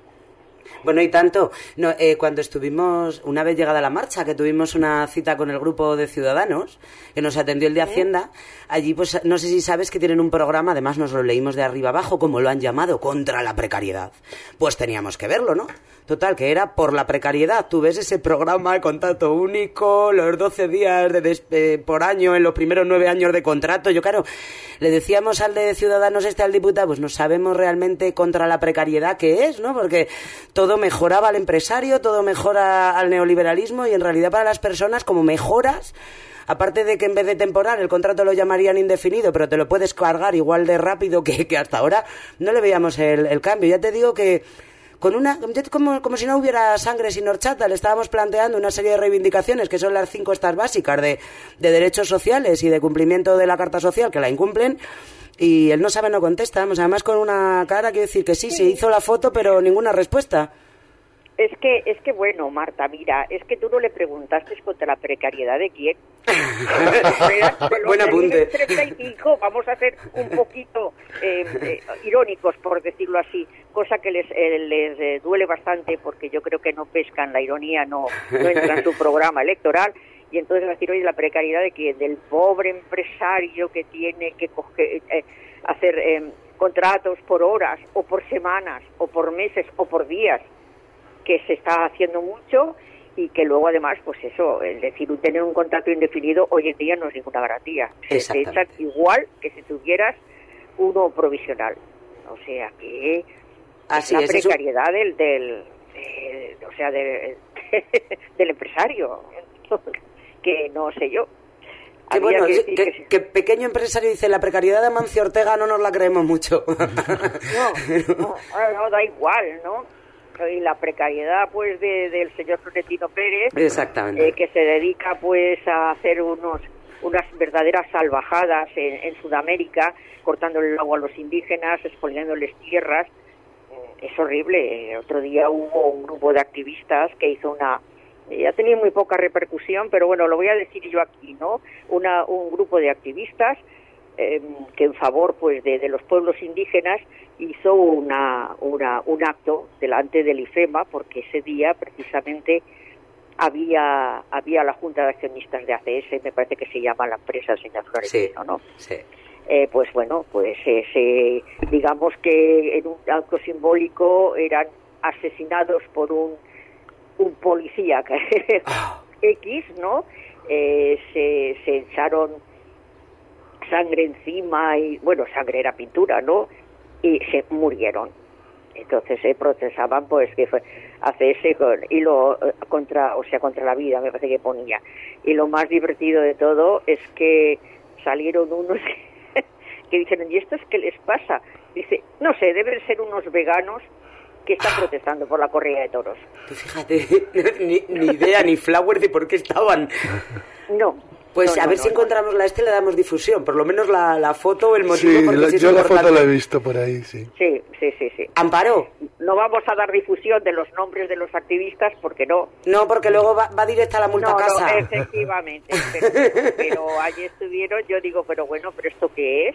Bueno, y tanto, no, eh, cuando estuvimos, una vez llegada la marcha, que tuvimos una cita con el grupo de Ciudadanos, que nos atendió el de Hacienda, allí pues no sé si sabes que tienen un programa, además nos lo leímos de arriba abajo, como lo han llamado, contra la precariedad. Pues teníamos que verlo, ¿no? Total, que era por la precariedad. Tú ves ese programa de contrato único, los doce días de des- eh, por año en los primeros nueve años de contrato. Yo, claro, le decíamos al de Ciudadanos este, al diputado, pues no sabemos realmente contra la precariedad qué es, ¿no? Porque todo mejoraba al empresario, todo mejora al neoliberalismo, y en realidad para las personas como mejoras, aparte de que en vez de temporal el contrato lo llamarían indefinido, pero te lo puedes cargar igual de rápido que, que hasta ahora, no le veíamos el, el cambio. Ya te digo que con una como, como si no hubiera sangre sin horchata, le estábamos planteando una serie de reivindicaciones que son las cinco estas básicas de, de derechos sociales y de cumplimiento de la Carta Social, que la incumplen, y él no sabe, no contesta. Además con una cara, quiero decir que sí, se hizo la foto, pero ninguna respuesta. Es que, es que bueno, Marta, mira, es que tú no le preguntaste contra la precariedad de quién. Buen apunte. treinta y cinco, vamos a ser un poquito eh, eh, irónicos, por decirlo así, cosa que les, eh, les eh, duele bastante, porque yo creo que no pescan la ironía, no, no entra en su programa electoral. Y entonces va a decir, oye, la precariedad de quién, del pobre empresario que tiene que coger, eh, hacer eh, contratos por horas, o por semanas, o por meses, o por días, que se está haciendo mucho, y que luego además, pues eso, es decir, tener un contrato indefinido hoy en día no es ninguna garantía. Se echan igual que si tuvieras uno provisional. O sea que Así la es, precariedad eso... del, del, del, o sea, del, del empresario, que no sé yo. Que bueno, que, que, que, que pequeño empresario dice, la precariedad de Amancio Ortega no nos la creemos mucho. No, no, no, da igual, ¿no? Y la precariedad pues de, del señor Florentino Pérez, exactamente, eh, que se dedica pues a hacer unos unas verdaderas salvajadas en, en Sudamérica, cortándole el agua a los indígenas, expoliándoles tierras. Es horrible. Otro día hubo un grupo de activistas que hizo una, ya tenía muy poca repercusión, pero bueno, lo voy a decir yo aquí, ¿no? Una, un grupo de activistas eh, que en favor pues de, de los pueblos indígenas hizo una, una un acto delante del IFEMA, porque ese día precisamente había había la Junta de Accionistas de A C S, me parece que se llama la empresa, el señor Florentino, sí, ¿no? Sí. Eh, pues bueno, pues eh, se, digamos que en un acto simbólico eran asesinados por un un policía que oh. X, ¿no? Eh, se, se echaron sangre encima y, bueno, sangre era pintura, ¿no? Y se murieron. Entonces se eh, procesaban, pues, que fue A C S con, y lo contra, o sea, contra la vida, me parece que ponía. Y lo más divertido de todo es que salieron unos que, que dijeron, ¿y estos qué les pasa? Dice, no sé, deben ser unos veganos que están protestando por la corrida de toros. Fíjate, ni, ni idea, ni flower de por qué estaban. No. Pues no, a no, ver no, si no. encontramos la este y le damos difusión, por lo menos la, la foto, el motivo. Sí, porque la, sí es yo la importante. foto la he visto por ahí, sí. Sí, sí, sí, sí. Amparo, no vamos a dar difusión de los nombres de los activistas porque no. No, porque luego va, va directa la multa no, a casa. No, efectivamente. Pero, pero allí estuvieron, yo digo, pero bueno, ¿pero esto qué es?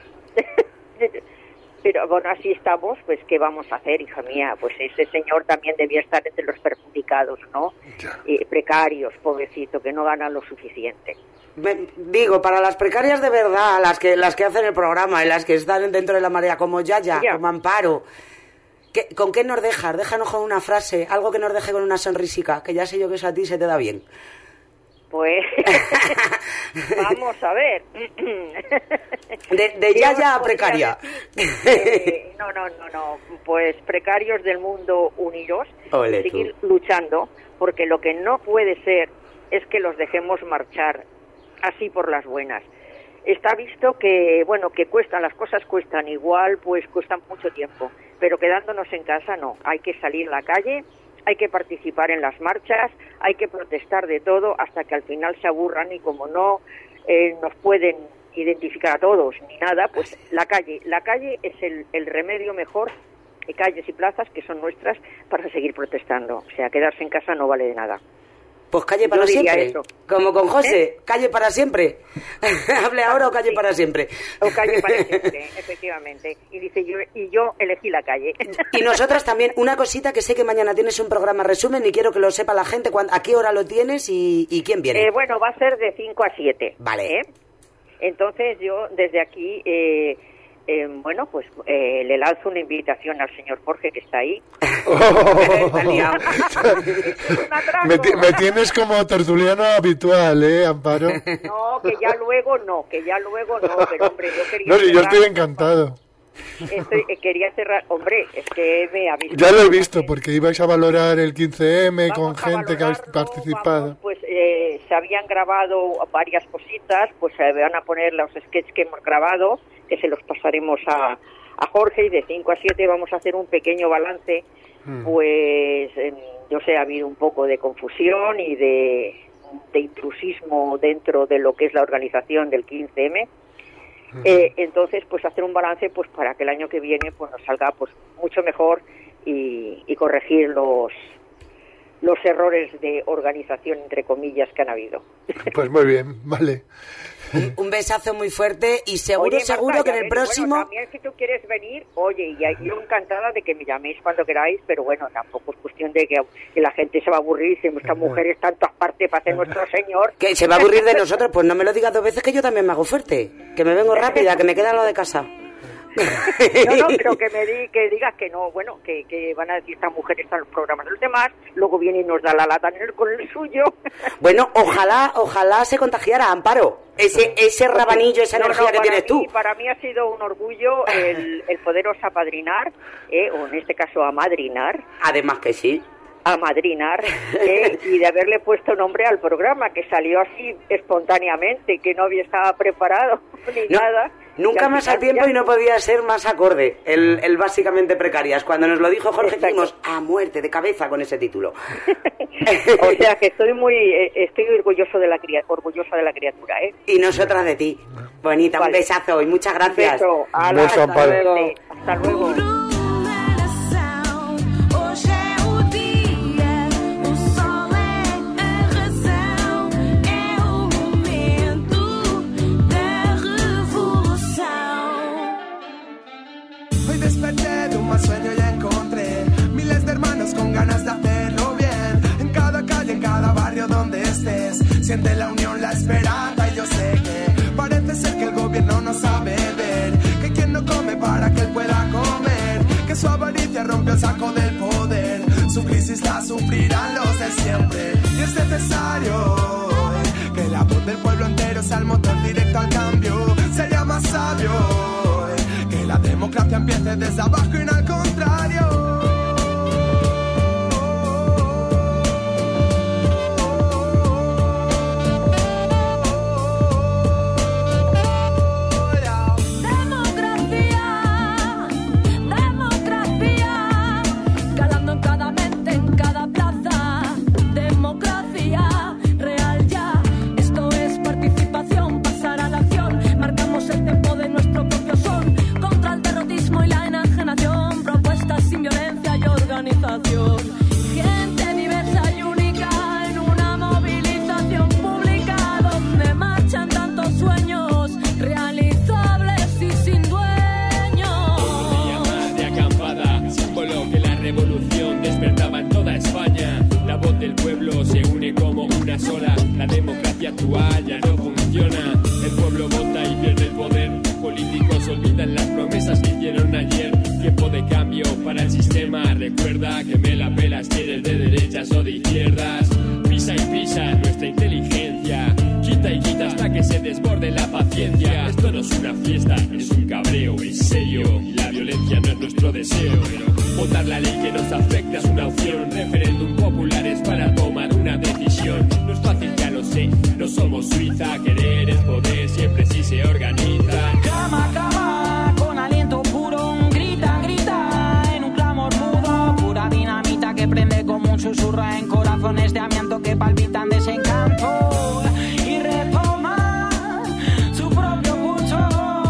Pero bueno, así estamos, pues ¿qué vamos a hacer, hija mía? Pues ese señor también debía estar entre los perjudicados, ¿no? Eh, precarios, pobrecito, que no ganan lo suficiente. Me, digo, para las precarias de verdad, las que las que hacen el programa y las que están dentro de la marea, como Yaya, ya. como Amparo, ¿qué, ¿con qué nos dejas? Déjanos con una frase, algo que nos deje con una sonrisica, que ya sé yo que eso a ti se te da bien. Pues vamos a ver. De, de Yaya a precaria. Eh, no, no, no, no. Pues precarios del mundo, unidos, Ole, seguir tú. luchando, porque lo que no puede ser es que los dejemos marchar así por las buenas. Está visto que, bueno, que cuestan, las cosas cuestan igual, pues cuestan mucho tiempo, pero quedándonos en casa no, hay que salir a la calle, hay que participar en las marchas, hay que protestar de todo hasta que al final se aburran y como no eh, nos pueden identificar a todos ni nada, pues la calle, la calle es el, el remedio mejor, de calles y plazas que son nuestras para seguir protestando, o sea, quedarse en casa no vale de nada. Pues calle para siempre, eso. Como con José, ¿Eh? calle para siempre. Hable ahora o calle sí. para siempre. O calle para siempre, efectivamente. Y dice yo, y yo elegí la calle. Y nosotras también, una cosita que sé que mañana tienes un programa resumen y quiero que lo sepa la gente, cuándo, a qué hora lo tienes y, y quién viene. Eh, bueno, va a ser de cinco a siete. Vale. ¿eh? Entonces yo desde aquí... Eh, Eh, bueno, pues eh, le lanzo una invitación al señor Jorge que está ahí. Oh, me, me, me tienes como tertuliano habitual, ¿eh, Amparo? No, que ya luego no, que ya luego no, pero hombre, yo quería No, cerrar, yo estoy encantado. Estoy, eh, quería cerrar, hombre, es que me ha visto. Ya lo he visto, porque ibais a valorar el quince eme con Vamos a gente que habéis valorarlo, participado. vamos, pues eh, se habían grabado varias cositas, pues se van a poner los sketches que hemos grabado, que se los pasaremos a, a Jorge, y de cinco a siete vamos a hacer un pequeño balance, hmm. pues eh, yo sé, ha habido un poco de confusión y de, de intrusismo dentro de lo que es la organización del quince eme, hmm. eh, entonces pues hacer un balance pues para que el año que viene pues nos salga pues mucho mejor y, y corregir los los errores de organización, entre comillas, que han habido. Pues muy bien, vale. Un, un besazo muy fuerte y seguro, oye, Marta, seguro que en el ven, próximo... Bueno, también si tú quieres venir, oye, y yo encantada de que me llaméis cuando queráis, pero bueno, tampoco es cuestión de que, que la gente se va a aburrir y dice, esta mujer está en todas partes para hacer nuestro señor. ¿Que se va a aburrir de nosotros? Pues no me lo digas dos veces, que yo también me hago fuerte, que me vengo rápida, que me queda lo de casa. No, no, pero que me di, que digas que no, bueno, que, que van a decir esta mujer está en los programas de los demás, luego viene y nos da la lata en el, con el suyo. Bueno, ojalá, ojalá se contagiara, Amparo, ese ese rabanillo, esa no, energía no, que tienes mí, tú. Para mí ha sido un orgullo el, el poderos apadrinar, eh, o en este caso amadrinar. Además que sí. A madrinar, eh, y de haberle puesto nombre al programa, que salió así espontáneamente, que no había estado preparado ni no, nada. Nunca más al tiempo ya... y no podía ser más acorde el, el básicamente precarias. Cuando nos lo dijo Jorge, dijimos a muerte, de cabeza con ese título. O sea que estoy muy, estoy orgulloso de la orgullosa de la criatura, ¿eh? Y nosotras de ti. Bonita, vale. Un besazo y muchas gracias. Un beso. A la, hasta, hasta luego. luego. Hasta luego. Sueño ya encontré miles de hermanos con ganas de hacerlo bien. En cada calle, en cada barrio donde estés, siente la unión, la esperanza. Y yo sé que parece ser que el gobierno no sabe ver que quien no come para que él pueda comer, que su avaricia rompió el saco del poder. Su crisis la sufrirán los de siempre. Y es necesario que la voz del pueblo entero sea el motor directo al cambio. Sería más sabio que la democracia empiece desde abajo y no al contrario. Contra el terrorismo y la enajenación, propuestas simbiosis promesas que hicieron ayer. Tiempo de cambio para el sistema. Recuerda que me la pelas si eres de derechas o de izquierdas. Pisa y pisa nuestra inteligencia. Quita y quita hasta que se desborde la paciencia. Esto no es una fiesta, es un cabreo, es serio. Y la violencia no es nuestro deseo. Pero votar la ley que nos afecta es una opción. Referéndum populares para tomar una decisión. No es fácil, ya lo sé, no somos Suiza. Querer es poder, siempre si se organiza. Cama, cama, con aliento puro. Grita, grita, en un clamor mudo. Pura dinamita que prende como un susurro en corazones de amianto que palpitan desencanto. Y retoma su propio pulso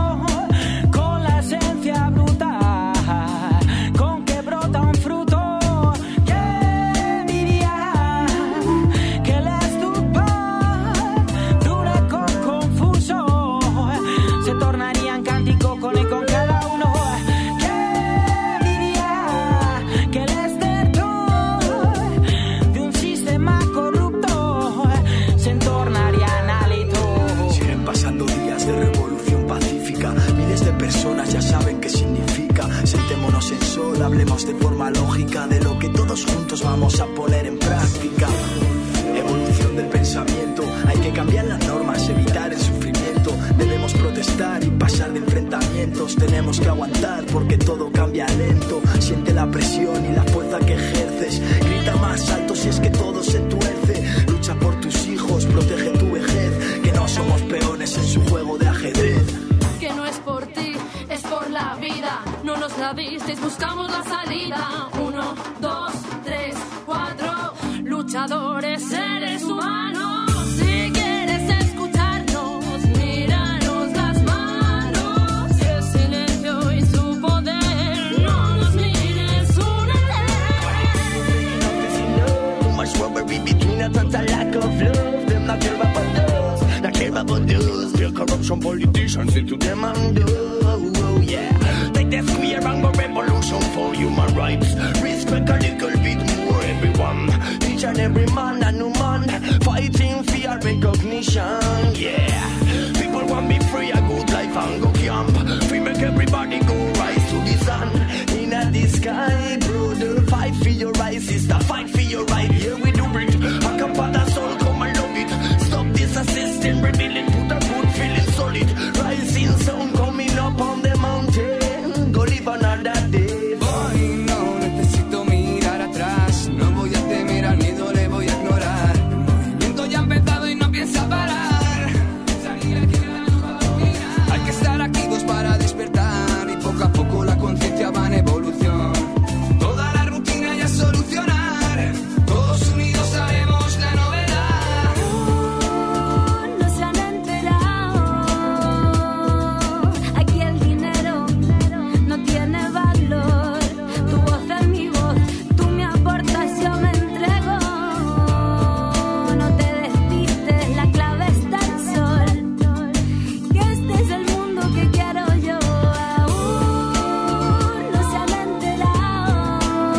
con la esencia brutal con que brota un fruto. ¿Quién diría que el estupor dure con confuso? Se tornaría en cántico con y con cada uno. ¿Quién diría que el estertor de un sistema corrupto se entornaría en hálito? Siguen pasando días de revolución pacífica. Miles de personas ya saben qué significa. Sentémonos en sol, hablemos de forma lógica de lo que todos juntos vamos a poner en práctica. Evolución del pensamiento. Hay que cambiar las normas, evitar el sufrimiento. Debemos protestar y pasar de enfrentamientos. Tenemos que aguantar porque todo cambia lento. Siente la presión y la fuerza que ejerces. Grita más alto si es que todo se tuerce. Lucha por tus hijos, protege tu vejez. Que no somos peones en su juego de ajedrez. Que no es por ti, es por la vida. No nos la disteis, buscamos la salida. Uno, dos, tres, cuatro. Luchadores, seres humanos. Si quieres escucharnos, míranos las manos. El silencio y su poder. No nos mires, únete. Much robbery between us and a lack of love. Them not care about us, not care about us. Feel corruption politicians into them and oh, yeah. Take the square and go revolution for human rights. Respect a little bit more, everyone. Each and every man and woman fighting for recognition, yeah. People want me free, a good life and go camp. We make everybody go rise to the sun. In a the sky, brother, fight for your rights, sister, fight for your right. Here we do it, I come for the soul, come and love it. Stop this assisting, revealing, put a good feeling solid. Rising sound coming up on the mountain. Go live another day. Hoy no necesito mirar atrás. No voy a temer al miedo, le voy a ignorar. El movimiento ya ha empezado y no piensa parar. Hay que estar activos para despertar. Y poco a poco la conciencia va en evolución. Toda la rutina ya solucionar. Todos unidos haremos la novedad. Uh, no se han enterado. Aquí el dinero no tiene valor. Tu voz es mi voz, tú me aportas, yo me entrego. No te despistes, la clave está el sol. Que este es el mundo que quiero yo. Aún no se han enterado.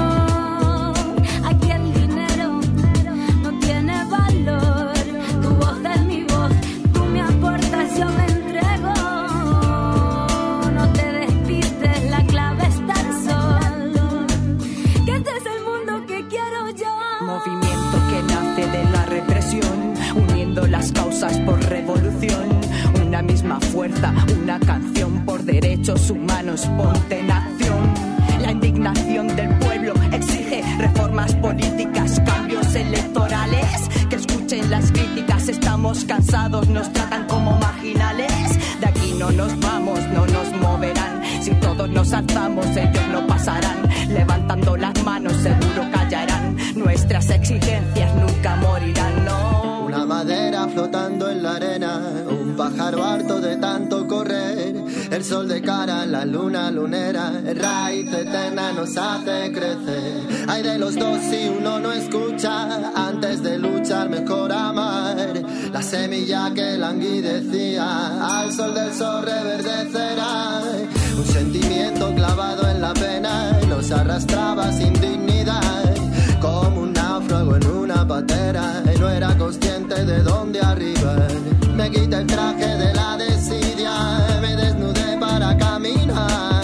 Aquí el dinero no tiene valor. Tu voz es mi voz, tú me aportas, yo me entrego. No te despistes, la clave está el sol. Que este es el mundo que quiero yo. Movimiento que nace de la represión, uniendo las causas por revolución. Una misma fuerza, una canción por derechos humanos, ponte en acción. La indignación del pueblo exige reformas políticas, cambios electorales. Que escuchen las críticas, estamos cansados, nos tratan como marginales. De aquí no nos vamos, no nos moverán. Si todos nos alzamos, ellos no pasarán. Levantando las manos, seguro callarán. Nuestras exigencias nunca morirán, no. Una madera flotando en la arena, un pájaro harto de tanto correr, el sol de cara, la luna lunera, raíz eterna nos hace crecer. Hay de los dos si uno no escucha, antes de luchar mejor amar. La semilla que languidecía, al sol del sol reverdecerá. Un sentimiento clavado en la pena, nos arrastraba sin dignidad, como un náufrago en una patera, y no era consciente de dónde arribar. Me quité el traje de la desidia, me desnudé para caminar.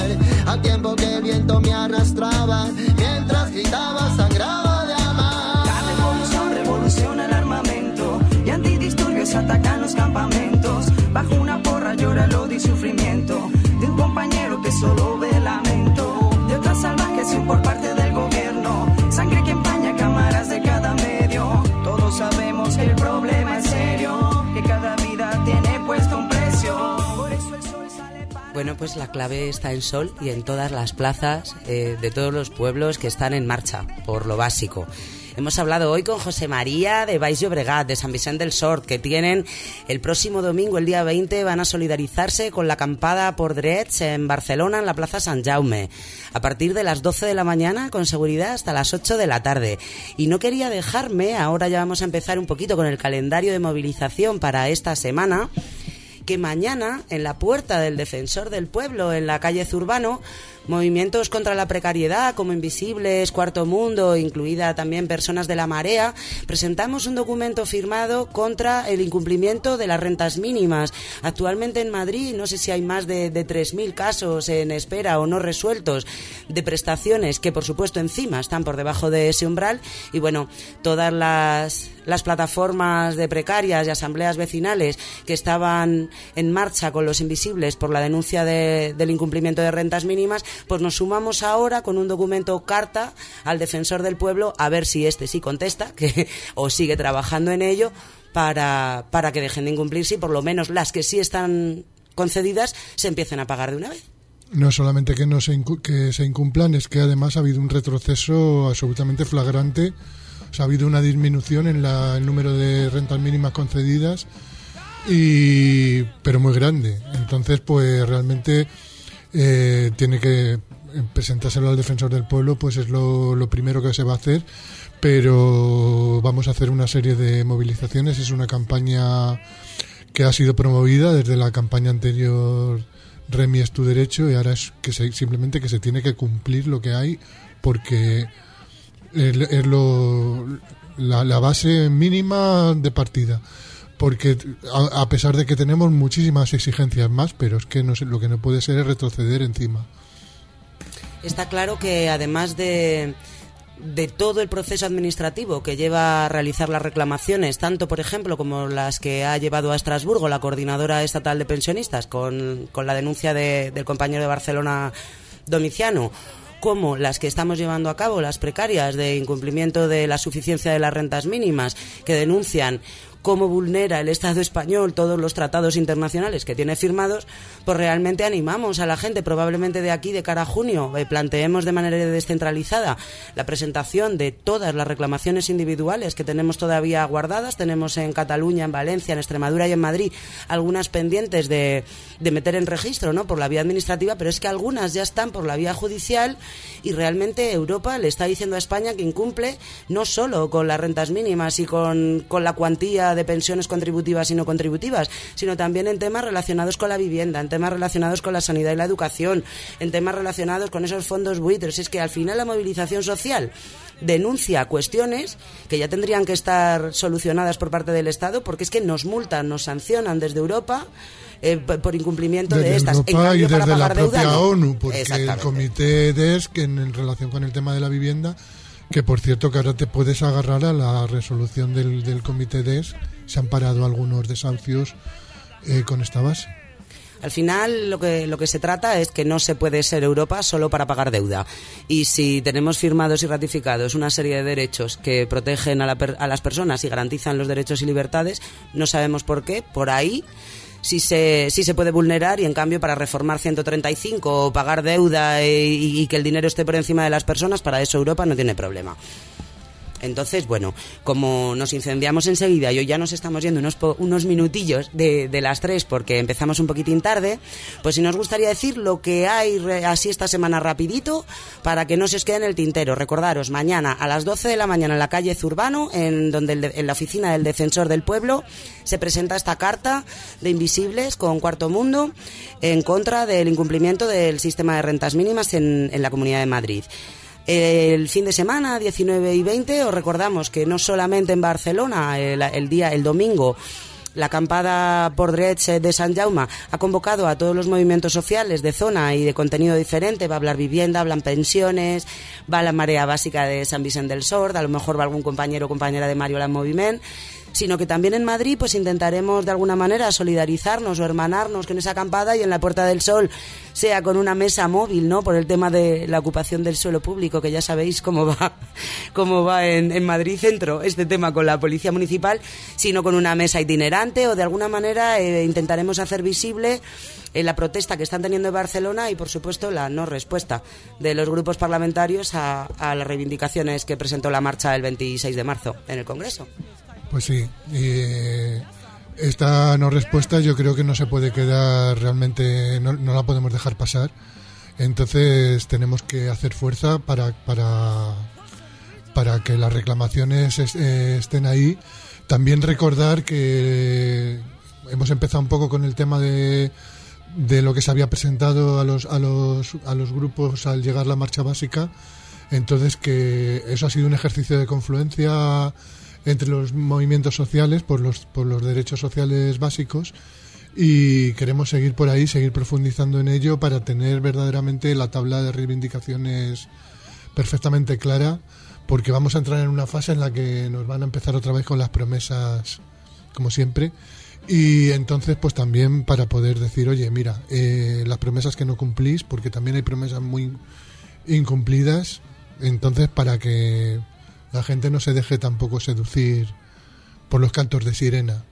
Pues la clave está en Sol y en todas las plazas eh, de todos los pueblos que están en marcha, por lo básico. Hemos hablado hoy con José María de Baix Llobregat, de Sant Vicent del Sord, que tienen el próximo domingo, el día veinte, van a solidarizarse con la acampada por drets en Barcelona, en la Plaza Sant Jaume, a partir de las doce de la mañana, con seguridad hasta las ocho de la tarde. Y no quería dejarme, ahora ya vamos a empezar un poquito con el calendario de movilización para esta semana, que mañana, en la puerta del Defensor del Pueblo, en la calle Zurbano, movimientos contra la precariedad como Invisibles, Cuarto Mundo, incluida también Personas de la Marea, presentamos un documento firmado contra el incumplimiento de las rentas mínimas. Actualmente en Madrid no sé si hay más de, de tres mil casos en espera o no resueltos de prestaciones que por supuesto encima están por debajo de ese umbral, y bueno, todas las, las plataformas de precarias y asambleas vecinales que estaban en marcha con los Invisibles por la denuncia de, del incumplimiento de rentas mínimas, pues nos sumamos ahora con un documento carta al Defensor del Pueblo, a ver si este sí contesta que, o sigue trabajando en ello para, para que dejen de incumplirse y por lo menos las que sí están concedidas se empiecen a pagar de una vez. No solamente que no se, incu- que se incumplan, es que además ha habido un retroceso absolutamente flagrante. O sea, ha habido una disminución en la, el número de rentas mínimas concedidas, y pero muy grande. Entonces, pues realmente eh, tiene que presentárselo al Defensor del Pueblo, pues es lo, lo primero que se va a hacer. Pero vamos a hacer una serie de movilizaciones. Es una campaña que ha sido promovida desde la campaña anterior, Remi es tu derecho, y ahora es que se, simplemente que se tiene que cumplir lo que hay, porque es, es lo, la, la base mínima de partida. Porque a, a pesar de que tenemos muchísimas exigencias más, pero es que no, lo que no puede ser es retroceder encima. Está claro que además de, de todo el proceso administrativo que lleva a realizar las reclamaciones, tanto por ejemplo como las que ha llevado a Estrasburgo la Coordinadora Estatal de Pensionistas con, con la denuncia de, del compañero de Barcelona, Domiciano, como las que estamos llevando a cabo, las precarias, de incumplimiento de la suficiencia de las rentas mínimas, que denuncian cómo vulnera el Estado español todos los tratados internacionales que tiene firmados, pues realmente animamos a la gente, probablemente de aquí, de cara a junio, eh, planteemos de manera descentralizada la presentación de todas las reclamaciones individuales que tenemos todavía guardadas. Tenemos en Cataluña, en Valencia, en Extremadura y en Madrid algunas pendientes de, de meter en registro, ¿no?, por la vía administrativa, pero es que algunas ya están por la vía judicial, y realmente Europa le está diciendo a España que incumple no solo con las rentas mínimas y con, con la cuantía de pensiones contributivas y no contributivas, sino también en temas relacionados con la vivienda, en temas relacionados con la sanidad y la educación, en temas relacionados con esos fondos buitres. Es que al final la movilización social denuncia cuestiones que ya tendrían que estar solucionadas por parte del Estado, porque es que nos multan, nos sancionan desde Europa eh, por incumplimiento desde de estas. Europa, en cambio, y desde para pagar la propia deuda, no. ONU, porque el comité D E S, que en, en relación con el tema de la vivienda, que por cierto que ahora te puedes agarrar a la resolución del, del comité D E S, se han parado algunos desahucios eh, con esta base. Al final lo que lo que se trata es que no se puede ser Europa solo para pagar deuda. Y si tenemos firmados y ratificados una serie de derechos que protegen a, la per, a las personas y garantizan los derechos y libertades, no sabemos por qué, por ahí sí se, sí se puede vulnerar, y en cambio para reformar ciento treinta y cinco o pagar deuda y, y que el dinero esté por encima de las personas, para eso Europa no tiene problema. Entonces, bueno, como nos incendiamos enseguida y hoy ya nos estamos yendo unos, po- unos minutillos de, de las tres porque empezamos un poquitín tarde, pues si nos gustaría decir lo que hay re- así esta semana rapidito para que no se os quede en el tintero. Recordaros, mañana a las doce de la mañana en la calle Zurbano, en, donde el de- en la oficina del Defensor del Pueblo, se presenta esta carta de Invisibles con Cuarto Mundo en contra del incumplimiento del sistema de rentas mínimas en, en la Comunidad de Madrid. El fin de semana, diecinueve y veinte, os recordamos que no solamente en Barcelona, el, el día, el domingo, la acampada por drets de Sant Jaume ha convocado a todos los movimientos sociales de zona y de contenido diferente. Va a hablar vivienda, hablan pensiones, va la marea básica de Sant Vicent del Sord, a lo mejor va algún compañero o compañera de Mariola en Moviment. sino que también en Madrid pues intentaremos de alguna manera solidarizarnos o hermanarnos con esa acampada, y en la Puerta del Sol sea con una mesa móvil, ¿no?, por el tema de la ocupación del suelo público, que ya sabéis cómo va cómo va en, en Madrid Centro este tema con la Policía Municipal, sino con una mesa itinerante, o de alguna manera eh, intentaremos hacer visible eh, la protesta que están teniendo en Barcelona y, por supuesto, la no respuesta de los grupos parlamentarios a, a las reivindicaciones que presentó la marcha el veintiséis de marzo en el Congreso. Pues sí, eh, esta no respuesta yo creo que no se puede quedar realmente, no, no la podemos dejar pasar. Entonces tenemos que hacer fuerza para para para que las reclamaciones es, eh, estén ahí. También recordar que hemos empezado un poco con el tema de de lo que se había presentado a los a los a los grupos al llegar la marcha básica. Entonces que eso ha sido un ejercicio de confluencia entre los movimientos sociales por los por los derechos sociales básicos, y queremos seguir por ahí, seguir profundizando en ello para tener verdaderamente la tabla de reivindicaciones perfectamente clara, porque vamos a entrar en una fase en la que nos van a empezar otra vez con las promesas, como siempre, y entonces pues también para poder decir, oye, mira, eh, las promesas que no cumplís, porque también hay promesas muy incumplidas, entonces para que la gente no se deje tampoco seducir por los cantos de sirena.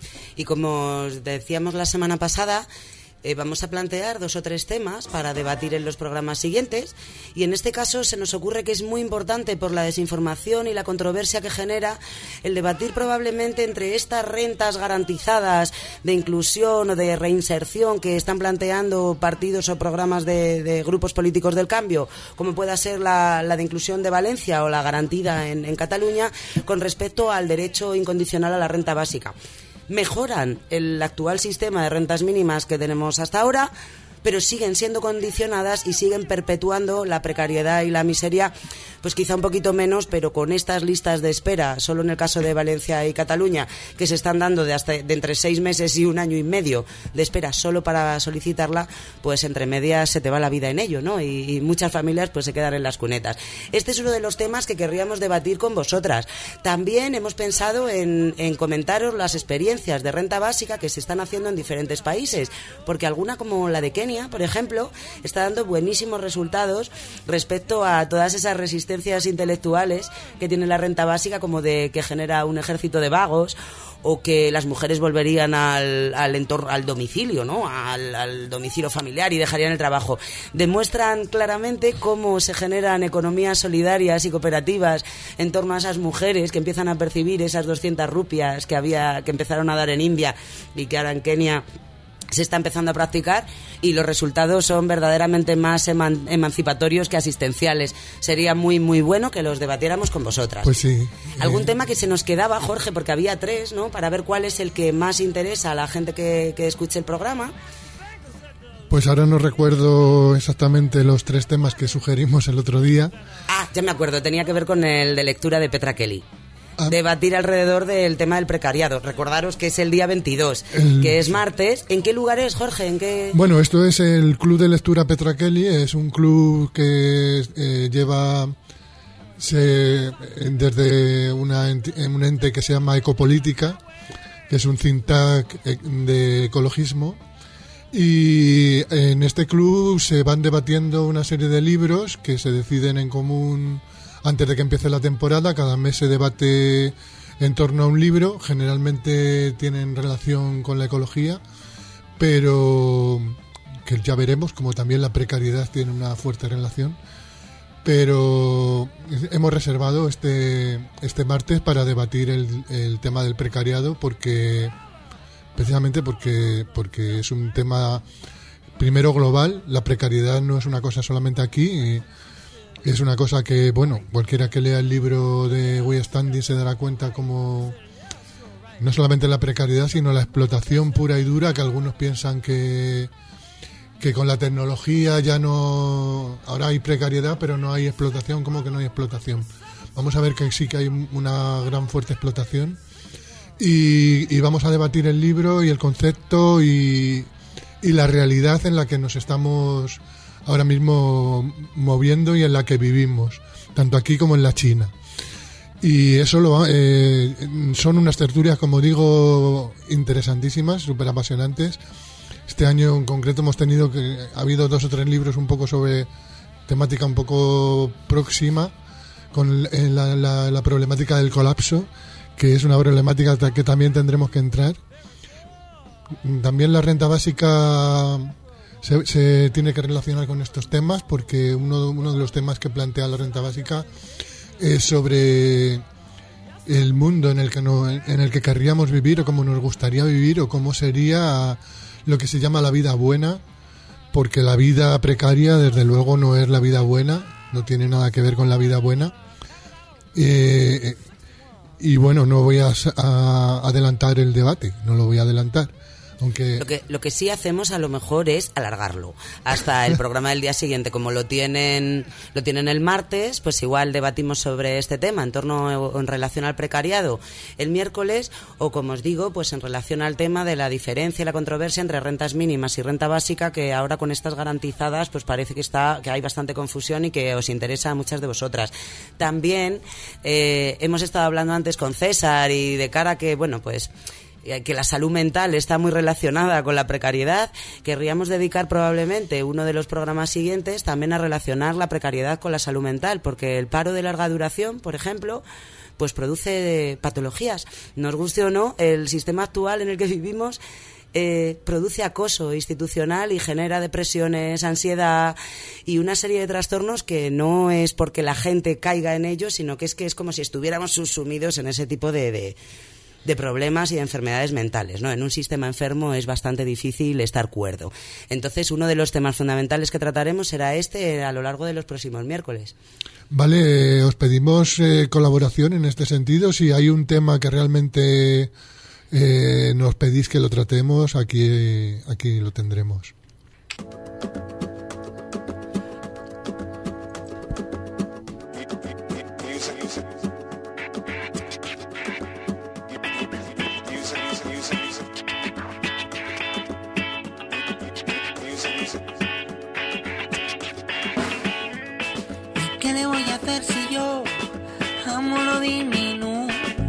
Y como os decíamos la semana pasada, eh, vamos a plantear dos o tres temas para debatir en los programas siguientes, y en este caso se nos ocurre que es muy importante, por la desinformación y la controversia que genera, el debatir probablemente entre estas rentas garantizadas de inclusión o de reinserción que están planteando partidos o programas de, de grupos políticos del cambio, como pueda ser la, la de inclusión de Valencia o la garantida en, en Cataluña, con respecto al derecho incondicional a la renta básica. Mejoran el actual sistema de rentas mínimas que tenemos hasta ahora, pero siguen siendo condicionadas y siguen perpetuando la precariedad y la miseria, pues quizá un poquito menos, pero con estas listas de espera, solo en el caso de Valencia y Cataluña, que se están dando de, hasta, de entre seis meses y un año y medio de espera solo para solicitarla, pues entre medias se te va la vida en ello, ¿no? Y, y muchas familias pues se quedan en las cunetas. Este es uno de los temas que querríamos debatir con vosotras. También hemos pensado en, en comentaros las experiencias de renta básica que se están haciendo en diferentes países, porque alguna, como la de Kenia, por ejemplo, está dando buenísimos resultados respecto a todas esas resistencias intelectuales que tiene la renta básica, como de que genera un ejército de vagos, o que las mujeres volverían al, al entorno, al domicilio, ¿no? Al, al domicilio familiar y dejarían el trabajo. Demuestran claramente cómo se generan economías solidarias y cooperativas en torno a esas mujeres que empiezan a percibir esas doscientas rupias que había, que empezaron a dar en India y que ahora en Kenia se está empezando a practicar, y los resultados son verdaderamente más eman- emancipatorios que asistenciales. Sería muy muy bueno que los debatiéramos con vosotras. Pues sí. ¿Algún eh... tema que se nos quedaba, Jorge? Porque había tres, ¿no? Para ver cuál es el que más interesa a la gente que, que escuche el programa. Pues ahora no recuerdo exactamente los tres temas que sugerimos el otro día. Ah, ya me acuerdo, tenía que ver con el de lectura de Petra Kelly. Debatir alrededor del tema del precariado. Recordaros que es el día veintidós, el... que es martes. ¿En qué lugar es, Jorge? ¿En qué? Bueno, esto es el Club de Lectura Petra Kelly. Es un club que eh, lleva se, desde una ent- un ente que se llama Ecopolítica, que es un think tank de ecologismo. Y en este club se van debatiendo una serie de libros que se deciden en común antes de que empiece la temporada. Cada mes se debate en torno a un libro, generalmente tienen relación con la ecología, pero que ya veremos, como también la precariedad tiene una fuerte relación. Pero hemos reservado este este martes para debatir el, el tema del precariado, porque precisamente porque porque es un tema primero global. La precariedad no es una cosa solamente aquí, y es una cosa que, bueno, cualquiera que lea el libro de Way Standing se dará cuenta como no solamente la precariedad, sino la explotación pura y dura, que algunos piensan que, que con la tecnología ya no... Ahora hay precariedad, pero no hay explotación. ¿Cómo que no hay explotación? Vamos a ver que sí que hay una gran fuerte explotación, y, y vamos a debatir el libro y el concepto y, y la realidad en la que nos estamos ahora mismo moviendo y en la que vivimos, tanto aquí como en la China. Y eso lo, eh, son unas tertulias, como digo, interesantísimas, súper apasionantes. Este año en concreto hemos tenido que ha habido dos o tres libros un poco sobre temática un poco próxima, con la, la, la problemática del colapso, que es una problemática que también tendremos que entrar. También la renta básica se, se tiene que relacionar con estos temas, porque uno, uno de los temas que plantea la renta básica es sobre el mundo en el que no, en el que querríamos vivir, o cómo nos gustaría vivir, o cómo sería lo que se llama la vida buena, porque la vida precaria desde luego no es la vida buena, no tiene nada que ver con la vida buena. Eh, y bueno, no voy a, a adelantar el debate, no lo voy a adelantar. Aunque... Lo que, lo que sí hacemos a lo mejor es alargarlo hasta el programa del día siguiente. Como lo tienen lo tienen el martes, pues igual debatimos sobre este tema en torno en relación al precariado el miércoles, o como os digo, pues en relación al tema de la diferencia y la controversia entre rentas mínimas y renta básica, que ahora con estas garantizadas pues parece que está que hay bastante confusión y que os interesa a muchas de vosotras. También eh, hemos estado hablando antes con César, y de cara a que, bueno, pues que la salud mental está muy relacionada con la precariedad, querríamos dedicar probablemente uno de los programas siguientes también a relacionar la precariedad con la salud mental, porque el paro de larga duración, por ejemplo, pues produce patologías. Nos guste o no, el sistema actual en el que vivimos eh, produce acoso institucional y genera depresiones, ansiedad y una serie de trastornos que no es porque la gente caiga en ellos, sino que es que es como si estuviéramos subsumidos en ese tipo de... de de problemas y de enfermedades mentales, ¿no? En un sistema enfermo es bastante difícil estar cuerdo. Entonces, uno de los temas fundamentales que trataremos será este a lo largo de los próximos miércoles. Vale, eh, os pedimos eh, colaboración en este sentido. Si hay un tema que realmente eh, nos pedís que lo tratemos, aquí, aquí lo tendremos. ¿Qué le voy a hacer si yo amo lo diminuto?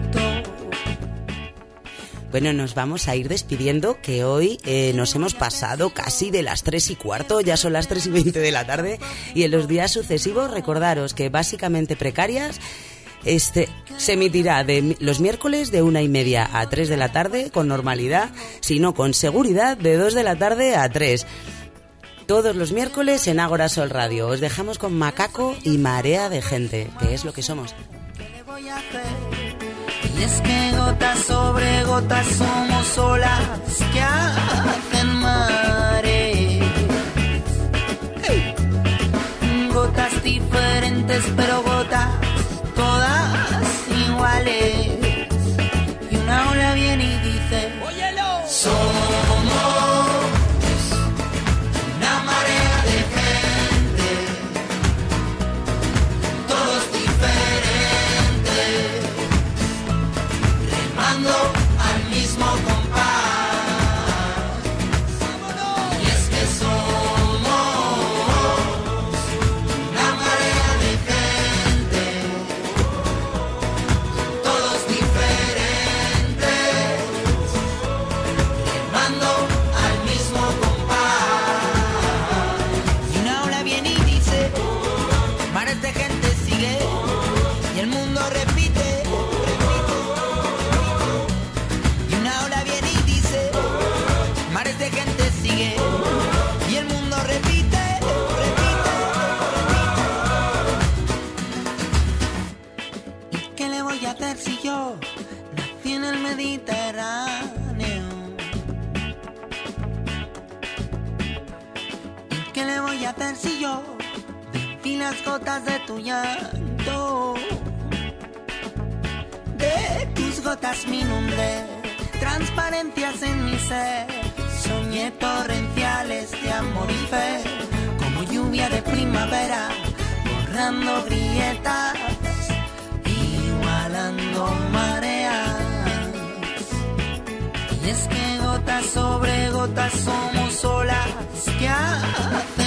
Bueno, nos vamos a ir despidiendo, que hoy eh, nos hemos pasado casi de las tres y cuarto, ya son las tres y veinte de la tarde, y en los días sucesivos recordaros que básicamente precarias este se emitirá de los miércoles de una y media a tres de la tarde con normalidad, sino con seguridad de dos de la tarde a tres. Todos los miércoles en Ágora Sol Radio. Os dejamos con Macaco y Marea de Gente, que es lo que somos. ¿Qué le voy a hacer? Y es que gotas sobre gotas somos olas que hacen mares. Hey. Gotas diferentes, pero gotas todas iguales. Y una ola viene y dice: ¡óyelo! Somos una marea de gente, todos diferentes, remando al mismo compás. Y es que somos una marea de gente, todos diferentes, remando al mismo compás. Y una ola viene y dice: mares de gente sigue, y el mundo repite, repite. Y una ola viene y dice: mares de gente sigue, y el mundo repite, repite, repite. ¿Y qué le voy a hacer si yo nací en el Mediterráneo? ¿Y qué le voy a hacer si yo bebí las gotas de tu llanto? De tus gotas me inundé, transparencias en mi ser, soñé torrenciales de amor y fe, como lluvia de primavera, borrando grietas, igualando mareas. Y es que gotas sobre gotas somos olas que hacen